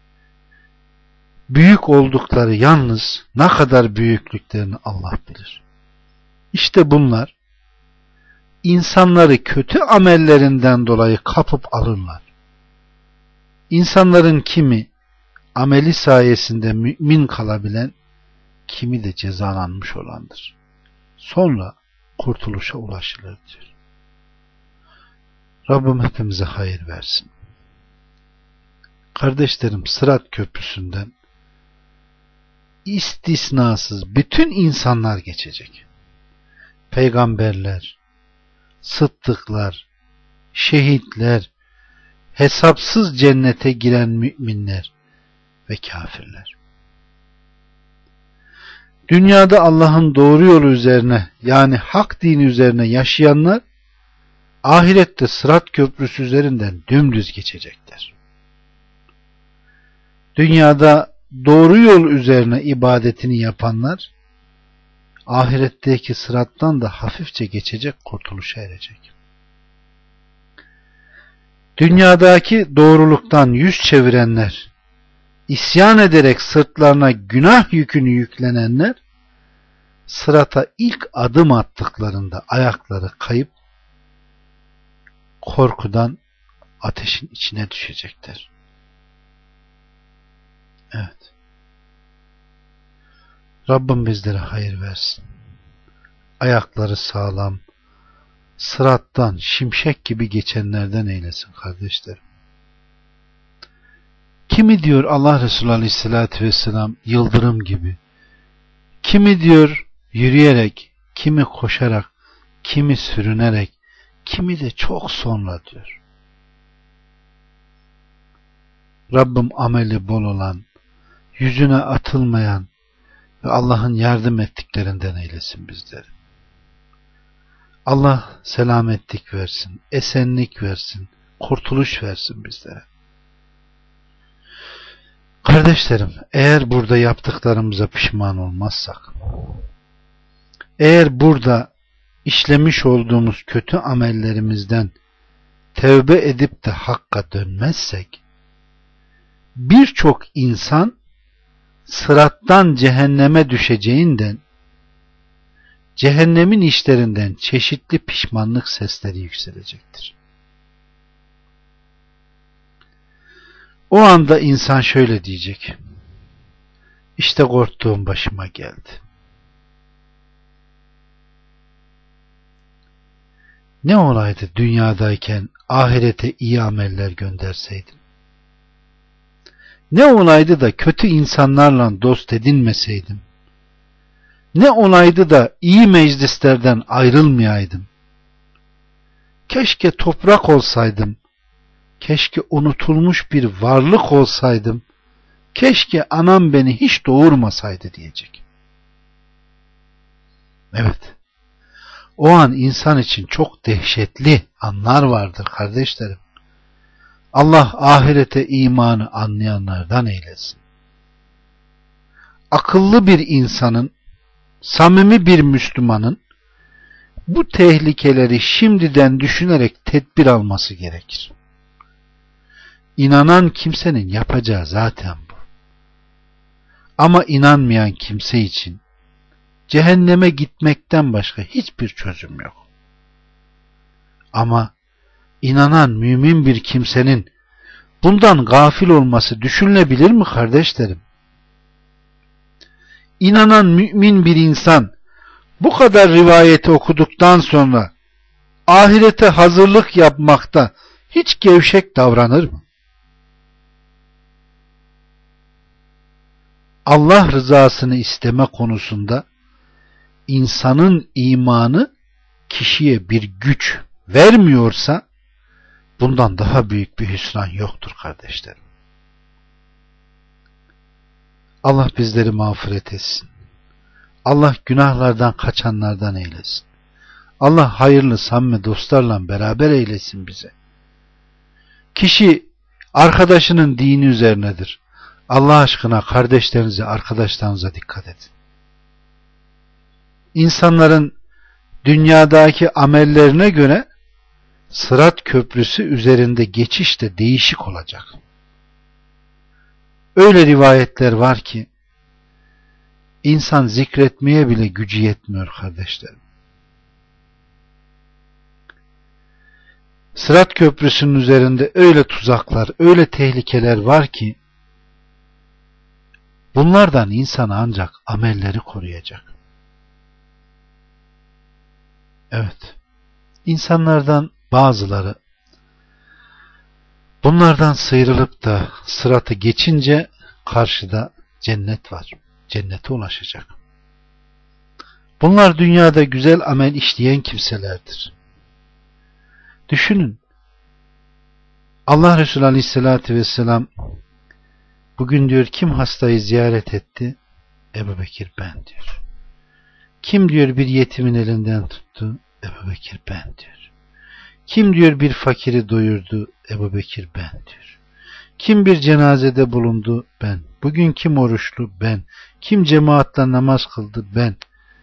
büyük oldukları yalnız ne kadar büyüklüklerini Allah bilir. İşte bunlar insanları kötü amellerinden dolayı kapıp alırlar. İnsanların kimi ameli sayesinde mümin kalabilen, kimi de cezalanmış olandır. Sonra kurtuluşa ulaşılır diyor. Rabbim hepimize hayır versin. Kardeşlerim, Sırat Köprüsü'nden istisnasız bütün insanlar geçecek. Peygamberler, sıddıklar, şehitler, hesapsız cennete giren müminler ve kafirler. Dünyada Allah'ın doğru yolu üzerine, yani hak dini üzerine yaşayanlar ahirette Sırat Köprüsü üzerinden dümdüz geçecekler. Dünyada doğru yol üzerine ibadetini yapanlar ahiretteki sırattan da hafifçe geçecek, kurtuluşa erecek. Dünyadaki doğruluktan yüz çevirenler, isyan ederek sırtlarına günah yükünü yüklenenler, sırata ilk adım attıklarında ayakları kayıp korkudan ateşin içine düşecekler. Evet. Rabbim bizlere hayır versin. Ayakları sağlam, sırattan şimşek gibi geçenlerden eylesin kardeşlerim. Kimi diyor Allah Resulü Aleyhisselatü Vesselam yıldırım gibi, kimi diyor yürüyerek, kimi koşarak, kimi sürünerek, kimi de çok sonra diyor. Rabbim ameli bol olan, yüzüne atılmayan ve Allah'ın yardım ettiklerinden eylesin bizleri. Allah selametlik versin, esenlik versin, kurtuluş versin bizlere. Kardeşlerim, eğer burada yaptıklarımıza pişman olmazsak, eğer burada işlemiş olduğumuz kötü amellerimizden tevbe edip de hakka dönmezsek, birçok insan sırattan cehenneme düşeceğinden, cehennemin işlerinden çeşitli pişmanlık sesleri yükselecektir. O anda insan şöyle diyecek: İşte korktuğum başıma geldi. Ne olaydı dünyadayken ahirete iyi ameller gönderseydim? Ne olaydı da kötü insanlarla dost edinmeseydim? Ne olaydı da iyi meclislerden ayrılmayaydım? Keşke toprak olsaydım. Keşke unutulmuş bir varlık olsaydım. Keşke anam beni hiç doğurmasaydı diyecek. Evet. O an insan için çok dehşetli anlar vardır kardeşlerim. Allah ahirete imanı anlayanlardan eylesin. Akıllı bir insanın samimi bir Müslümanın bu tehlikeleri şimdiden düşünerek tedbir alması gerekir. İnanan kimsenin yapacağı zaten bu. Ama inanmayan kimse için cehenneme gitmekten başka hiçbir çözüm yok. Ama inanan mümin bir kimsenin bundan gafil olması düşünülebilir mi kardeşlerim? İnanan mümin bir insan bu kadar rivayeti okuduktan sonra ahirete hazırlık yapmakta hiç gevşek davranır mı? Allah rızasını isteme konusunda insanın imanı kişiye bir güç vermiyorsa bundan daha büyük bir hüsran yoktur kardeşlerim. Allah bizleri mağfiret etsin. Allah günahlardan kaçanlardan eylesin. Allah hayırlı samimi dostlarla beraber eylesin bize. Kişi arkadaşının dini üzerinedir. Allah aşkına kardeşlerinize, arkadaşlarınıza dikkat edin. İnsanların dünyadaki amellerine göre Sırat Köprüsü üzerinde geçiş de değişik olacak. Öyle rivayetler var ki insan zikretmeye bile gücü yetmiyor kardeşlerim. Sırat Köprüsü'nün üzerinde öyle tuzaklar, öyle tehlikeler var ki bunlardan insanı ancak amelleri koruyacak. Evet, insanlardan bazıları bunlardan sıyrılıp da sıratı geçince karşıda cennet var. Cennete ulaşacak. Bunlar dünyada güzel amel işleyen kimselerdir. Düşünün. Allah Resulü Aleyhisselatü Vesselam bugün diyor kim hastayı ziyaret etti? Ebu Bekir ben diyor. Kim diyor bir yetimin elinden tuttu? Ebu Bekir ben diyor. Kim diyor bir fakiri doyurdu? Ebu Bekir ben diyor. Kim bir cenazede bulundu? Ben. Bugün kim oruçlu? Ben. Kim cemaatle namaz kıldı? Ben.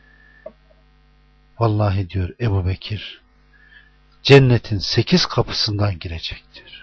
Vallahi diyor Ebu Bekir cennetin sekiz kapısından girecek diyor.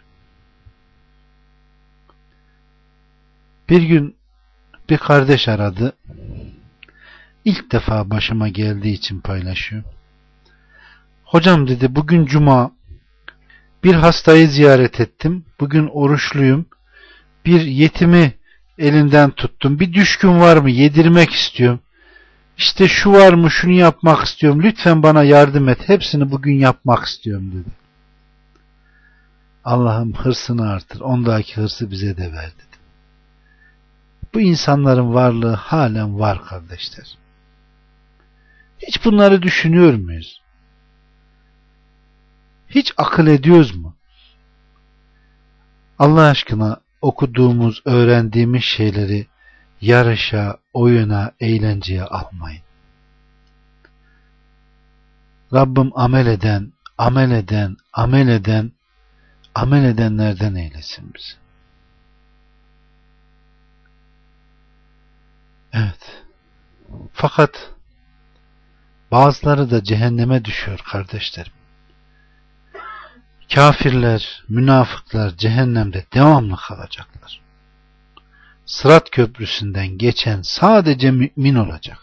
Bir gün bir kardeş aradı. İlk defa başıma geldiği için paylaşıyor. Hocam dedi bugün cuma bir hastayı ziyaret ettim. Bugün oruçluyum. Bir yetimi elinden tuttum. Bir düşkün var mı? Yedirmek istiyorum. İşte şu var mı? Şunu yapmak istiyorum. Lütfen bana yardım et. Hepsini bugün yapmak istiyorum dedi. Allah'ım hırsını artır. Ondaki hırsı bize de ver dedi. Bu insanların varlığı halen var kardeşler. Hiç bunları düşünüyor muyuz? Hiç akıl ediyoruz mu? Allah aşkına okuduğumuz, öğrendiğimiz şeyleri yarışa, oyuna, eğlenceye almayın. Rabbim amel eden, amel eden, amel eden, amel edenlerden eylesin bizi. Evet. Fakat bazıları da cehenneme düşüyor kardeşlerim. Kafirler, münafıklar cehennemde devamlı kalacaklar. Sırat Köprüsü'nden geçen sadece mümin olacak.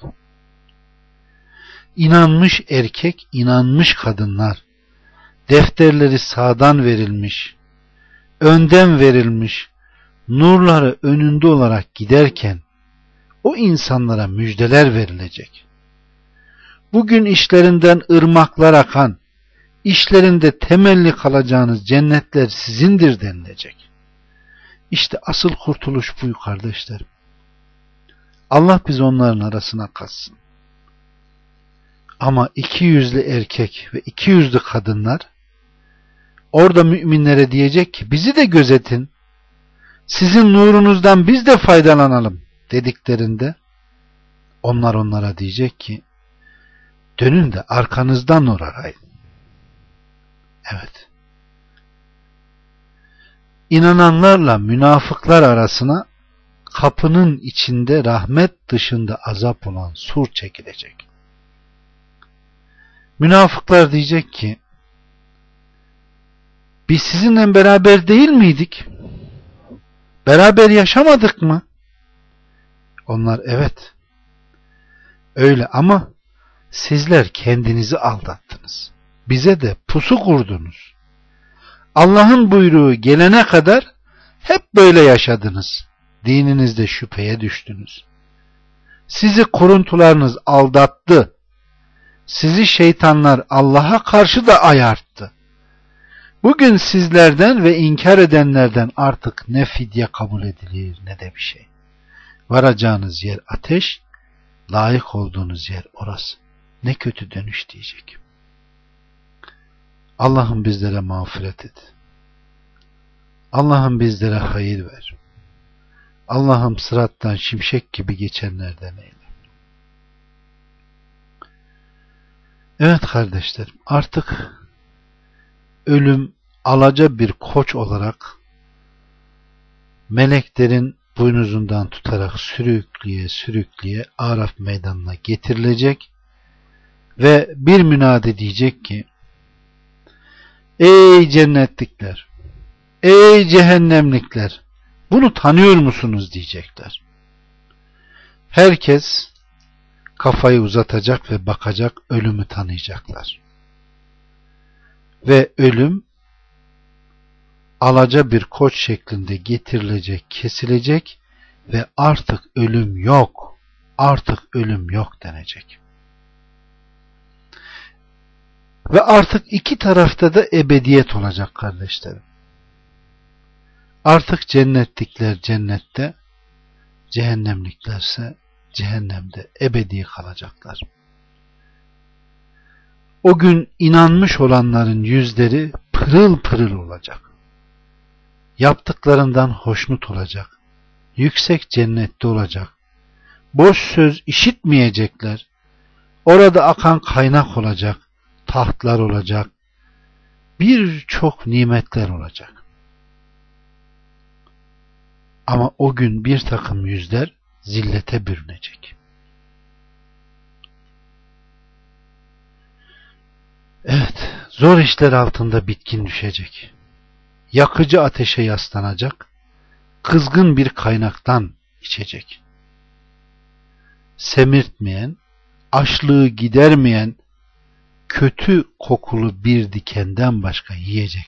İnanmış erkek, inanmış kadınlar, defterleri sağdan verilmiş, önden verilmiş, nurları önünde olarak giderken o insanlara müjdeler verilecek. Bugün işlerinden ırmaklar akan, işlerinde temelli kalacağınız cennetler sizindir denilecek. İşte asıl kurtuluş bu kardeşlerim. Allah bizi onların arasına katsın. Ama iki yüzlü erkek ve iki yüzlü kadınlar orada müminlere diyecek ki bizi de gözetin, sizin nurunuzdan biz de faydalanalım dediklerinde onlar onlara diyecek ki dönün de arkanızdan nur arayın. Evet. İnananlarla münafıklar arasına kapının içinde rahmet dışında azap olan sur çekilecek. Münafıklar diyecek ki, biz sizinle beraber değil miydik? Beraber yaşamadık mı? Onlar evet, öyle ama sizler kendinizi aldattınız. Bize de pusu kurdunuz. Allah'ın buyruğu gelene kadar hep böyle yaşadınız. Dininizde şüpheye düştünüz. Sizi kuruntularınız aldattı. Sizi şeytanlar Allah'a karşı da ayarttı. Bugün sizlerden ve inkar edenlerden artık ne fidye kabul edilir ne de bir şey. Varacağınız yer ateş, layık olduğunuz yer orası. Ne kötü dönüş diyecek. Allah'ım bizlere mağfiret et. Allah'ım bizlere hayır ver. Allah'ım sırattan şimşek gibi geçenlerden eyle. Evet kardeşlerim, artık ölüm alaca bir koç olarak meleklerin boynuzundan tutarak sürükleye sürükleye Araf meydanına getirilecek ve bir münadi diyecek ki, ey cennetlikler, ey cehennemlikler, bunu tanıyor musunuz diyecekler. Herkes kafayı uzatacak ve bakacak, ölümü tanıyacaklar. Ve ölüm alaca bir koç şeklinde getirilecek, kesilecek ve artık ölüm yok, artık ölüm yok denecek. Ve artık iki tarafta da ebediyet olacak kardeşlerim. Artık cennetlikler cennette, cehennemliklerse cehennemde ebedi kalacaklar. O gün inanmış olanların yüzleri pırıl pırıl olacak. Yaptıklarından hoşnut olacak. Yüksek cennette olacak. Boş söz işitmeyecekler. Orada akan kaynak olacak. Tahtlar olacak. Birçok nimetler olacak. Ama o gün bir takım yüzler zillete bürünecek. Evet, zor işler altında bitkin düşecek. Yakıcı ateşe yaslanacak, kızgın bir kaynaktan içecek. Semirtmeyen, açlığı gidermeyen, kötü kokulu bir dikenden başka yiyecek